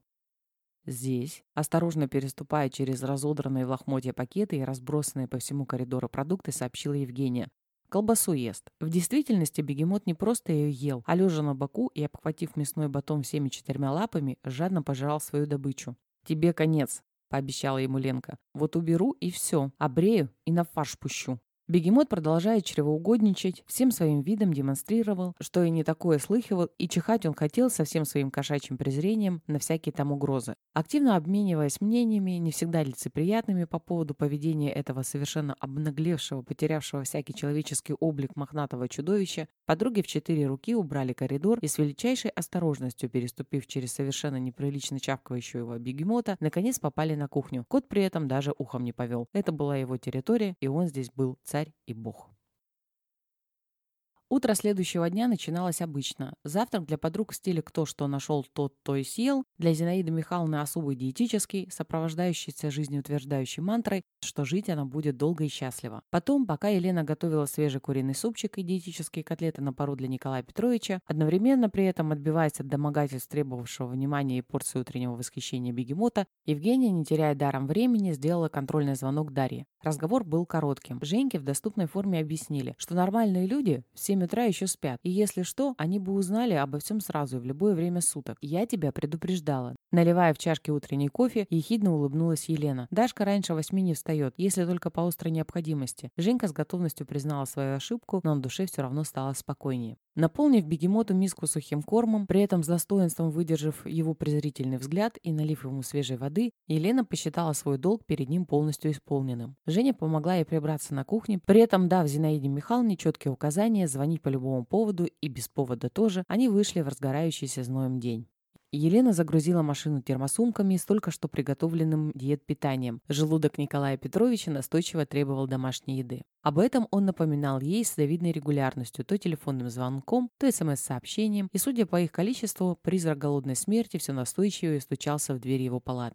Здесь, осторожно переступая через разодранные в лохмотья пакеты и разбросанные по всему коридору продукты, сообщила Евгения. «Колбасу ест». В действительности бегемот не просто ее ел, а лежа на боку и, обхватив мясной батон всеми 4 лапами, жадно пожирал свою добычу. «Тебе конец», — пообещала ему Ленка. «Вот уберу и все, обрею и на фарш пущу». Бегемот, продолжая чревоугодничать, всем своим видом демонстрировал, что и не такое слыхивал, и чихать он хотел со всем своим кошачьим презрением на всякие там угрозы. Активно обмениваясь мнениями, не всегда лицеприятными по поводу поведения этого совершенно обнаглевшего, потерявшего всякий человеческий облик мохнатого чудовища, подруги в 4 руки убрали коридор и с величайшей осторожностью, переступив через совершенно неприлично чавкающего бегемота, наконец попали на кухню. Кот при этом даже ухом не повел. Это была его территория, и он здесь был царь и бог. Утро следующего дня начиналось обычно. Завтрак для подруг в стиле «кто что нашел, тот то и съел». Для Зинаиды Михайловны особый диетический, сопровождающийся жизнеутверждающей мантрой, что жить она будет долго и счастливо. Потом, пока Елена готовила свежий куриный супчик и диетические котлеты на пару для Николая Петровича, одновременно при этом отбиваясь от домогательств, требовавшего внимания и порции утреннего восхищения бегемота, Евгения, не теряя даром времени, сделала контрольный звонок Дарье. Разговор был коротким. Женьке в доступной форме объяснили, что нормальные люди в 7 утра еще спят, и если что, они бы узнали обо всем сразу и в любое время суток. Я тебя предупреждала. Наливая в чашки утренний кофе, ехидно улыбнулась Елена. Дашка раньше 8 не встает, если только по острой необходимости. Женька с готовностью признала свою ошибку, но на душе все равно стало спокойнее. Наполнив бегемоту миску сухим кормом, при этом с достоинством выдержав его презрительный взгляд и налив ему свежей воды, Елена посчитала свой долг перед ним полностью исполненным. Женя помогла ей прибраться на кухне, при этом дав Зинаиде Михайловне четкие указания звонить по любому поводу и без повода тоже, они вышли в разгорающийся зноем день. Елена загрузила машину термосумками с только что приготовленным диет-питанием. Желудок Николая Петровича настойчиво требовал домашней еды. Об этом он напоминал ей с завидной регулярностью, то телефонным звонком, то СМС-сообщением, и, судя по их количеству, призрак голодной смерти все настойчивее стучался в дверь его палаты.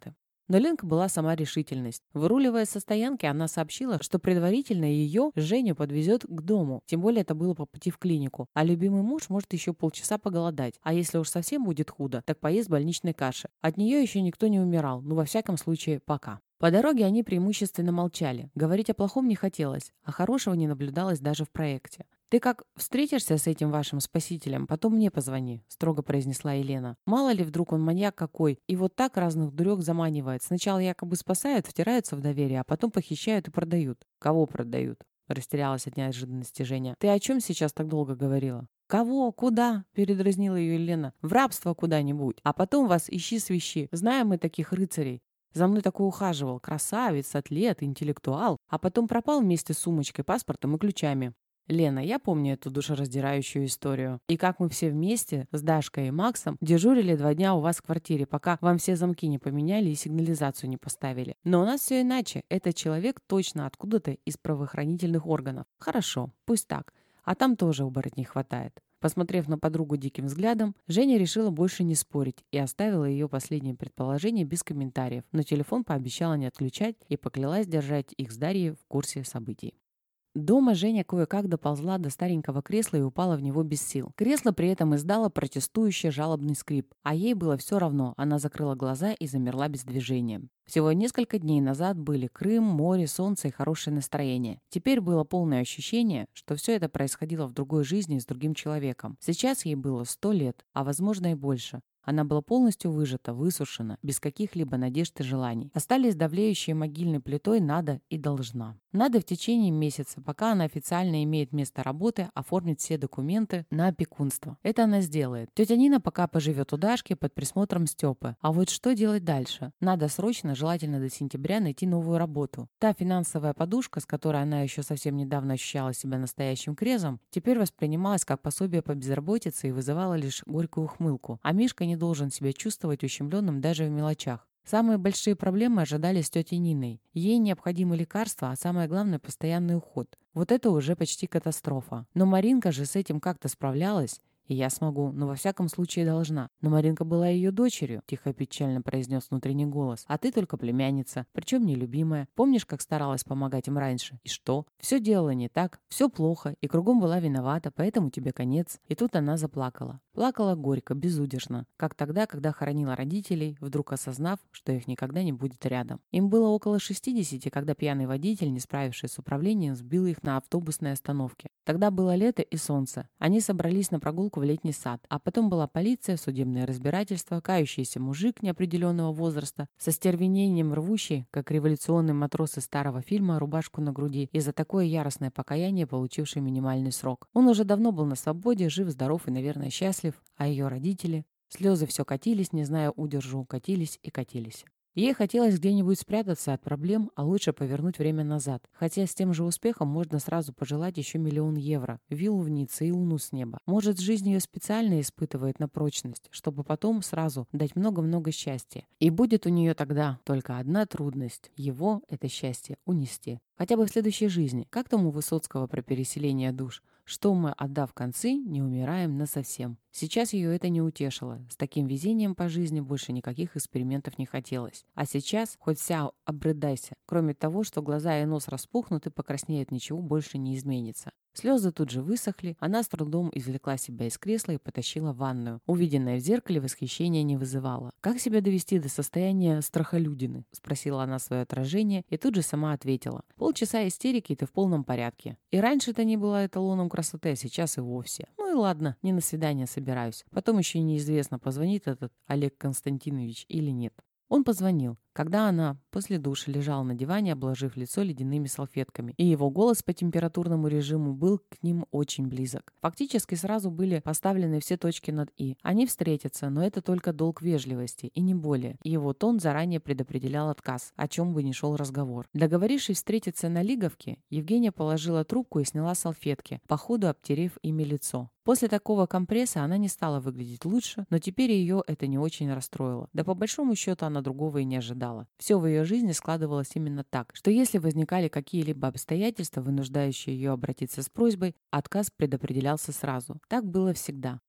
Но Ленка была сама решительность. Выруливая со стоянки, она сообщила, что предварительно ее, Женю, подвезет к дому. Тем более это было по пути в клинику. А любимый муж может еще полчаса поголодать. А если уж совсем будет худо, так поест больничной каши. От нее еще никто не умирал. Ну, во всяком случае, пока. По дороге они преимущественно молчали. Говорить о плохом не хотелось, а хорошего не наблюдалось даже в проекте. «Ты как встретишься с этим вашим спасителем, потом мне позвони», — строго произнесла Елена. «Мало ли, вдруг он маньяк какой, и вот так разных дурек заманивает. Сначала якобы спасают, втираются в доверие, а потом похищают и продают». «Кого продают?» — растерялась от неожиданности Женя. «Ты о чем сейчас так долго говорила?» «Кого? Куда?» — передразнила ее Елена. «В рабство куда-нибудь. А потом вас ищи свищи. Знаем мы таких рыцарей. За мной такой ухаживал. Красавец, атлет, интеллектуал. А потом пропал вместе с сумочкой, паспортом и ключами». «Лена, я помню эту душераздирающую историю. И как мы все вместе с Дашкой и Максом дежурили 2 дня у вас в квартире, пока вам все замки не поменяли и сигнализацию не поставили. Но у нас все иначе. Этот человек точно откуда-то из правоохранительных органов. Хорошо, пусть так. А там тоже оборотней хватает». Посмотрев на подругу диким взглядом, Женя решила больше не спорить и оставила ее последнее предположение без комментариев, но телефон пообещала не отключать и поклялась держать их с Дарьей в курсе событий. Дома Женя кое-как доползла до старенького кресла и упала в него без сил. Кресло при этом издало протестующий жалобный скрип, а ей было все равно, она закрыла глаза и замерла без движения. Всего несколько дней назад были Крым, море, солнце и хорошее настроение. Теперь было полное ощущение, что все это происходило в другой жизни с другим человеком. Сейчас ей было 100 лет, а возможно и больше. Она была полностью выжата, высушена, без каких-либо надежд и желаний. Остались давлеющие могильной плитой «надо» и «должна». Надо в течение месяца, пока она официально имеет место работы, оформить все документы на опекунство. Это она сделает. Тетя Нина пока поживет у Дашки под присмотром Степы. А вот что делать дальше? Надо срочно, желательно до сентября, найти новую работу. Та финансовая подушка, с которой она еще совсем недавно ощущала себя настоящим крезом, теперь воспринималась как пособие по безработице и вызывала лишь горькую ухмылку. А Мишка не должен себя чувствовать ущемленным даже в мелочах. Самые большие проблемы ожидались тетей Ниной. Ей необходимы лекарства, а самое главное – постоянный уход. Вот это уже почти катастрофа. Но Маринка же с этим как-то справлялась. И я смогу, но во всяком случае должна. Но Маринка была ее дочерью, тихо печально произнес внутренний голос. А ты только племянница, причем нелюбимая. Помнишь, как старалась помогать им раньше? И что? Все делала не так, все плохо, и кругом была виновата, поэтому тебе конец. И тут она заплакала. Плакала горько, безудержно, как тогда, когда хоронила родителей, вдруг осознав, что их никогда не будет рядом. Им было около 60, когда пьяный водитель, не справившись с управлением, сбил их на автобусной остановке. Тогда было лето и солнце. Они собрались на прогулку в летний сад. А потом была полиция, судебное разбирательство, кающийся мужик неопределенного возраста, со стервенением рвущий, как революционный матрос из старого фильма, рубашку на груди, и за такое яростное покаяние получивший минимальный срок. Он уже давно был на свободе, жив, здоров и, наверное, счастлив. А ее родители? Слезы все катились, не зная удержу, катились и катились. Ей хотелось где-нибудь спрятаться от проблем, а лучше повернуть время назад. Хотя с тем же успехом можно сразу пожелать еще 1 000 000 евро, виллу в Ницце и луну с неба. Может, жизнь ее специально испытывает на прочность, чтобы потом сразу дать много-много счастья. И будет у нее тогда только одна трудность – его, это счастье, унести. Хотя бы в следующей жизни. Как там у Высоцкого про переселение душ? Что мы, отдав концы, не умираем насовсем. Сейчас ее это не утешило. С таким везением по жизни больше никаких экспериментов не хотелось. А сейчас хоть вся обрыдайся. Кроме того, что глаза и нос распухнут и покраснеют, ничего больше не изменится. Слезы тут же высохли, она с трудом извлекла себя из кресла и потащила в ванную. Увиденное в зеркале восхищения не вызывало. «Как себя довести до состояния страхолюдины?» – спросила она свое отражение и тут же сама ответила. «Полчаса истерики, и ты в полном порядке. И раньше-то не была эталоном красоты, а сейчас и вовсе. Ну и ладно, не на свидание собираюсь. Потом еще неизвестно, позвонит этот Олег Константинович или нет». Он позвонил, когда она после душа лежала на диване, обложив лицо ледяными салфетками, и его голос по температурному режиму был к ним очень близок. Фактически сразу были поставлены все точки над «и». Они встретятся, но это только долг вежливости, и не более. И его тон заранее предопределял отказ, о чем бы ни шел разговор. Договорившись встретиться на Лиговке, Евгения положила трубку и сняла салфетки, по ходу обтерев ими лицо. После такого компресса она не стала выглядеть лучше, но теперь ее это не очень расстроило. Да по большому счету она другого и не ожидала. Все в ее жизни складывалось именно так, что если возникали какие-либо обстоятельства, вынуждающие ее обратиться с просьбой, отказ предопределялся сразу. Так было всегда.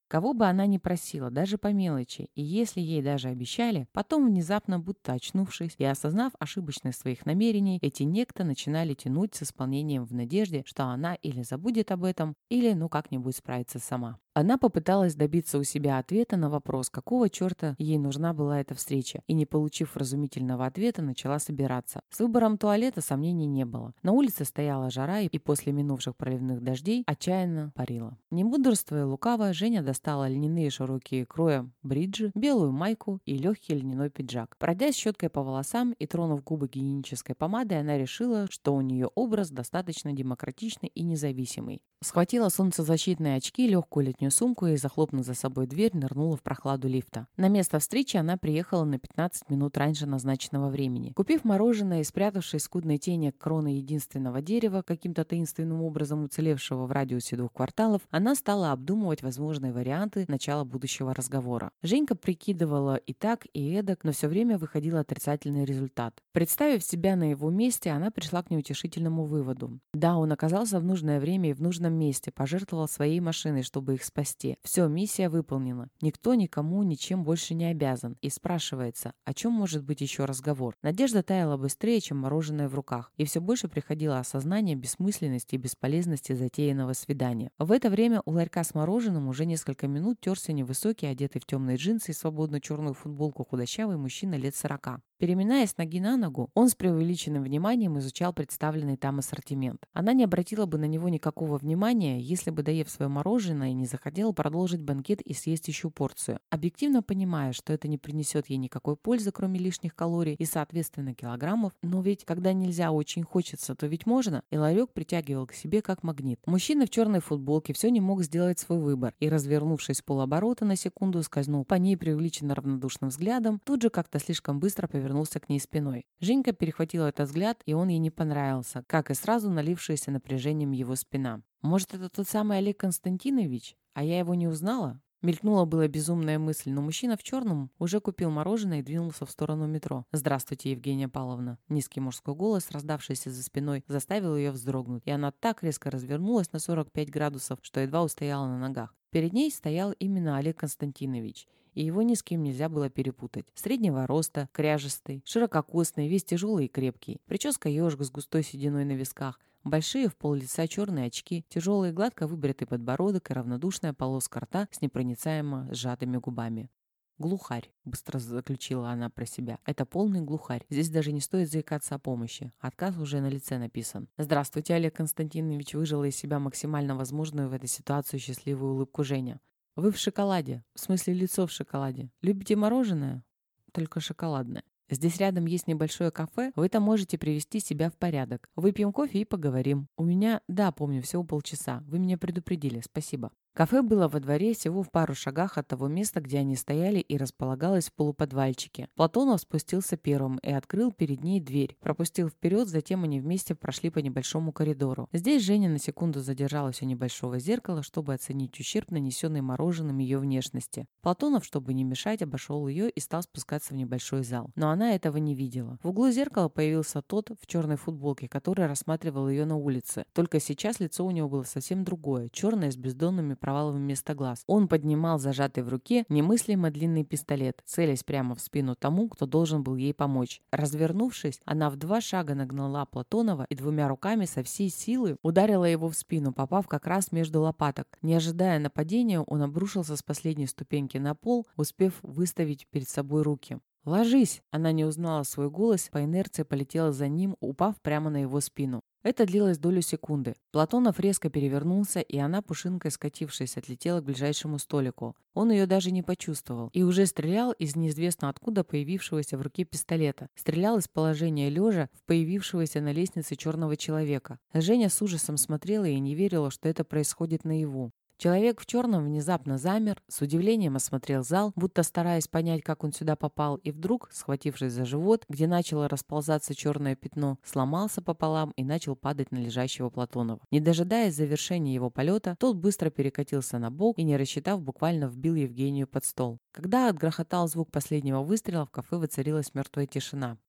Кого бы она ни просила, даже по мелочи, и если ей даже обещали, потом внезапно, будто очнувшись и осознав ошибочность своих намерений, эти некто начинали тянуть с исполнением в надежде, что она или забудет об этом, или как-нибудь справится сама. Она попыталась добиться у себя ответа на вопрос, какого черта ей нужна была эта встреча, и, не получив вразумительного ответа, начала собираться. С выбором туалета сомнений не было. На улице стояла жара, и после минувших проливных дождей отчаянно парила. Не мудрствуя лукаво, Женя достала льняные широкие кроя бриджи, белую майку и легкий льняной пиджак. Пройдясь щеткой по волосам и тронув губы гигиенической помадой, она решила, что у нее образ достаточно демократичный и независимый. Схватила солнцезащитные очки, легкую летнюю сумку и, захлопнув за собой дверь, нырнула в прохладу лифта. На место встречи она приехала на 15 минут раньше назначенного времени. Купив мороженое и спрятавшись в скудной тени кроны единственного дерева, каким-то таинственным образом уцелевшего в радиусе 2 кварталов, она стала обдумывать возможные варианты начала будущего разговора. Женька прикидывала и так, и эдак, но все время выходил отрицательный результат. Представив себя на его месте, она пришла к неутешительному выводу. Да, он оказался в нужное время и в нужном месте, пожертвовал своей машиной, чтобы их спасти. Все, миссия выполнена. Никто никому ничем больше не обязан. И спрашивается, о чем может быть еще разговор? Надежда таяла быстрее, чем мороженое в руках. И все больше приходило осознание бессмысленности и бесполезности затеянного свидания. В это время у ларька с мороженым уже несколько минут терся невысокий, одетый в темные джинсы и свободную черную футболку худощавый мужчина лет 40. Переминаясь ноги на ногу, он с преувеличенным вниманием изучал представленный там ассортимент. Она не обратила бы на него никакого внимания, если бы, доев свое мороженое, не захотела продолжить банкет и съесть еще порцию. Объективно понимая, что это не принесет ей никакой пользы, кроме лишних калорий и, соответственно, килограммов, но ведь когда нельзя, очень хочется, то ведь можно, и ларек притягивал к себе как магнит. Мужчина в черной футболке все не мог сделать свой выбор и, развернувшись в полоборота на секунду, скользнул по ней преувеличенно равнодушным взглядом, тут же как-то слишком быстро повернулся к ней спиной. Женька перехватила этот взгляд, и он ей не понравился, как и сразу налившаяся напряжением его спина. «Может, это тот самый Олег Константинович? А я его не узнала?» Мелькнула была безумная мысль, но мужчина в черном уже купил мороженое и двинулся в сторону метро. «Здравствуйте, Евгения Павловна». Низкий мужской голос, раздавшийся за спиной, заставил ее вздрогнуть, и она так резко развернулась на 45 градусов, что едва устояла на ногах. Перед ней стоял именно Олег Константинович, и его ни с кем нельзя было перепутать. Среднего роста, кряжестый, ширококосный, весь тяжелый и крепкий. Прическа ежик с густой сединой на висках, большие в пол лица черные очки, тяжелый гладко выбритый подбородок и равнодушная полоска рта с непроницаемо сжатыми губами. «Глухарь», — быстро заключила она про себя. «Это полный глухарь. Здесь даже не стоит заикаться о помощи. Отказ уже на лице написан». «Здравствуйте, Олег Константинович», — выжила из себя максимально возможную в этой ситуации счастливую улыбку Женя. «Вы в шоколаде. В смысле, лицо в шоколаде. Любите мороженое?» «Только шоколадное. Здесь рядом есть небольшое кафе, вы там можете привести себя в порядок. Выпьем кофе и поговорим. У меня, да, помню, всего полчаса. Вы меня предупредили, спасибо». Кафе было во дворе всего в пару шагах от того места, где они стояли, и располагалось в полуподвальчике. Платонов спустился первым и открыл перед ней дверь. Пропустил вперед, затем они вместе прошли по небольшому коридору. Здесь Женя на секунду задержалась у небольшого зеркала, чтобы оценить ущерб, нанесенный мороженым ее внешности. Платонов, чтобы не мешать, обошел ее и стал спускаться в небольшой зал. Но она этого не видела. В углу зеркала появился тот в черной футболке, который рассматривал ее на улице. Только сейчас лицо у него было совсем другое, черное с бездонными провалом вместо глаз. Он поднимал зажатый в руке немыслимо длинный пистолет, целясь прямо в спину тому, кто должен был ей помочь. Развернувшись, она в 2 шага нагнала Платонова и 2 руками со всей силы ударила его в спину, попав как раз между лопаток. Не ожидая нападения, он обрушился с последней ступеньки на пол, успев выставить перед собой руки. «Ложись!» Она не узнала свой голос, по инерции полетела за ним, упав прямо на его спину. Это длилось долю секунды. Платонов резко перевернулся, и она, пушинкой скатившись, отлетела к ближайшему столику. Он ее даже не почувствовал. И уже стрелял из неизвестно откуда появившегося в руке пистолета. Стрелял из положения лежа в появившегося на лестнице черного человека. Женя с ужасом смотрела и не верила, что это происходит наяву. Человек в черном внезапно замер, с удивлением осмотрел зал, будто стараясь понять, как он сюда попал, и вдруг, схватившись за живот, где начало расползаться черное пятно, сломался пополам и начал падать на лежащего Платонова. Не дожидаясь завершения его полета, тот быстро перекатился на бок и, не рассчитав, буквально вбил Евгению под стол. Когда отгрохотал звук последнего выстрела, в кафе воцарилась мертвая тишина.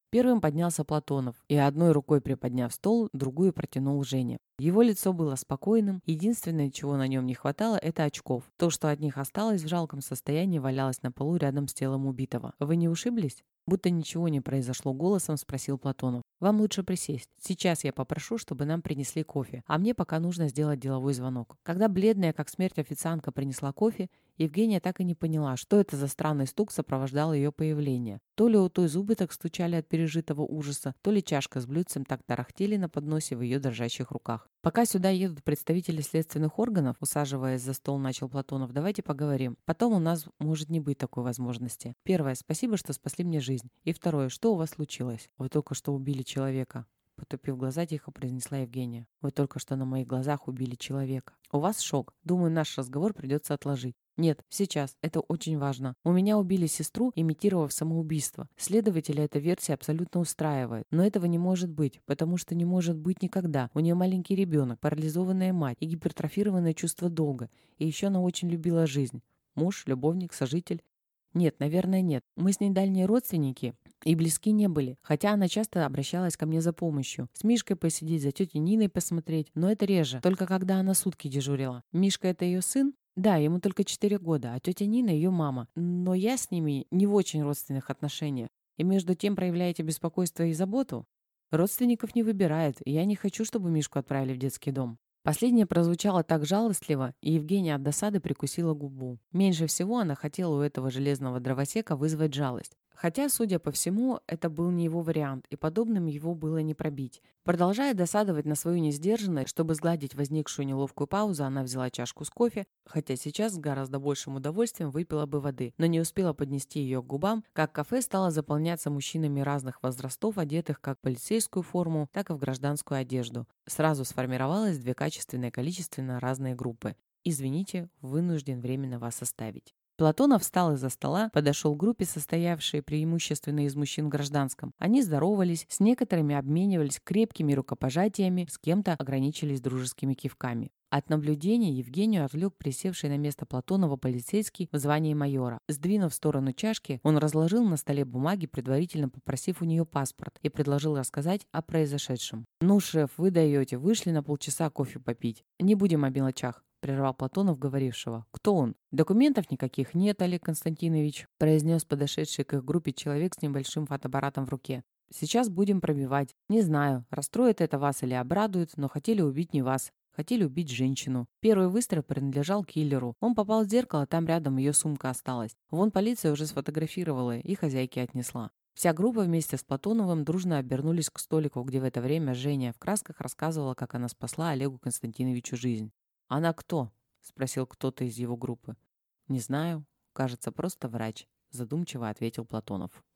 Первым поднялся Платонов и, одной рукой приподняв стол, другую протянул Жене. Его лицо было спокойным, единственное, чего на нем не хватало, это очков. То, что от них осталось в жалком состоянии, валялось на полу рядом с телом убитого. «Вы не ушиблись?» Будто ничего не произошло, голосом спросил Платонов. «Вам лучше присесть. Сейчас я попрошу, чтобы нам принесли кофе, а мне пока нужно сделать деловой звонок». Когда бледная, как смерть, официантка принесла кофе, Евгения так и не поняла, что это за странный стук сопровождал ее появление. То ли у той зубы так стучали от пережитого ужаса, то ли чашка с блюдцем так тарахтели на подносе в ее дрожащих руках. «Пока сюда едут представители следственных органов», усаживаясь за стол, начал Платонов, «давайте поговорим. Потом у нас может не быть такой возможности. Первое, спасибо, что спасли мне жизнь. И второе, что у вас случилось? Вы только что убили человека». Потупив глаза, тихо произнесла Евгения. «Вы только что на моих глазах убили человека. У вас шок. Думаю, наш разговор придется отложить». «Нет, сейчас. Это очень важно. У меня убили сестру, имитировав самоубийство. Следователя эта версия абсолютно устраивает. Но этого не может быть, потому что не может быть никогда. У нее маленький ребенок, парализованная мать и гипертрофированное чувство долга. И еще она очень любила жизнь. Муж, любовник, сожитель. Нет, наверное, нет. Мы с ней дальние родственники и близки не были, хотя она часто обращалась ко мне за помощью. С Мишкой посидеть, за тетей Ниной посмотреть, но это реже, только когда она сутки дежурила. Мишка — это ее сын? Да, ему только 4 года, а тетя Нина — ее мама. Но я с ними не в очень родственных отношениях. И между тем проявляете беспокойство и заботу? Родственников не выбирает, и я не хочу, чтобы Мишку отправили в детский дом». Последнее прозвучало так жалостливо, и Евгения от досады прикусила губу. Меньше всего она хотела у этого железного дровосека вызвать жалость. Хотя, судя по всему, это был не его вариант, и подобным его было не пробить. Продолжая досадовать на свою несдержанность, чтобы сгладить возникшую неловкую паузу, она взяла чашку с кофе, хотя сейчас с гораздо большим удовольствием выпила бы воды, но не успела поднести ее к губам, как кафе стало заполняться мужчинами разных возрастов, одетых как в полицейскую форму, так и в гражданскую одежду. Сразу сформировалось две качественно количественно разные группы. «Извините, вынужден временно вас оставить». Платонов встал из-за стола, подошел к группе, состоявшей преимущественно из мужчин в гражданском. Они здоровались, с некоторыми обменивались крепкими рукопожатиями, с кем-то ограничились дружескими кивками. От наблюдения Евгению отвлек присевший на место Платонова полицейский в звании майора. Сдвинув в сторону чашки, он разложил на столе бумаги, предварительно попросив у нее паспорт, и предложил рассказать о произошедшем. «Ну, шеф, вы даете, вышли на полчаса кофе попить. Не будем о мелочах», — прервал Платонов говорившего. «Кто он?» «Документов никаких нет, Олег Константинович», — произнес подошедший к их группе человек с небольшим фотоаппаратом в руке. «Сейчас будем пробивать. Не знаю, расстроит это вас или обрадует, но хотели убить не вас. Хотели убить женщину. Первый выстрел принадлежал киллеру. Он попал в зеркало, там рядом ее сумка осталась. Вон полиция уже сфотографировала и хозяйке отнесла». Вся группа вместе с Платоновым дружно обернулись к столику, где в это время Женя в красках рассказывала, как она спасла Олегу Константиновичу жизнь. «Она кто?» — спросил кто-то из его группы. «Не знаю. Кажется, просто врач», — задумчиво ответил Платонов.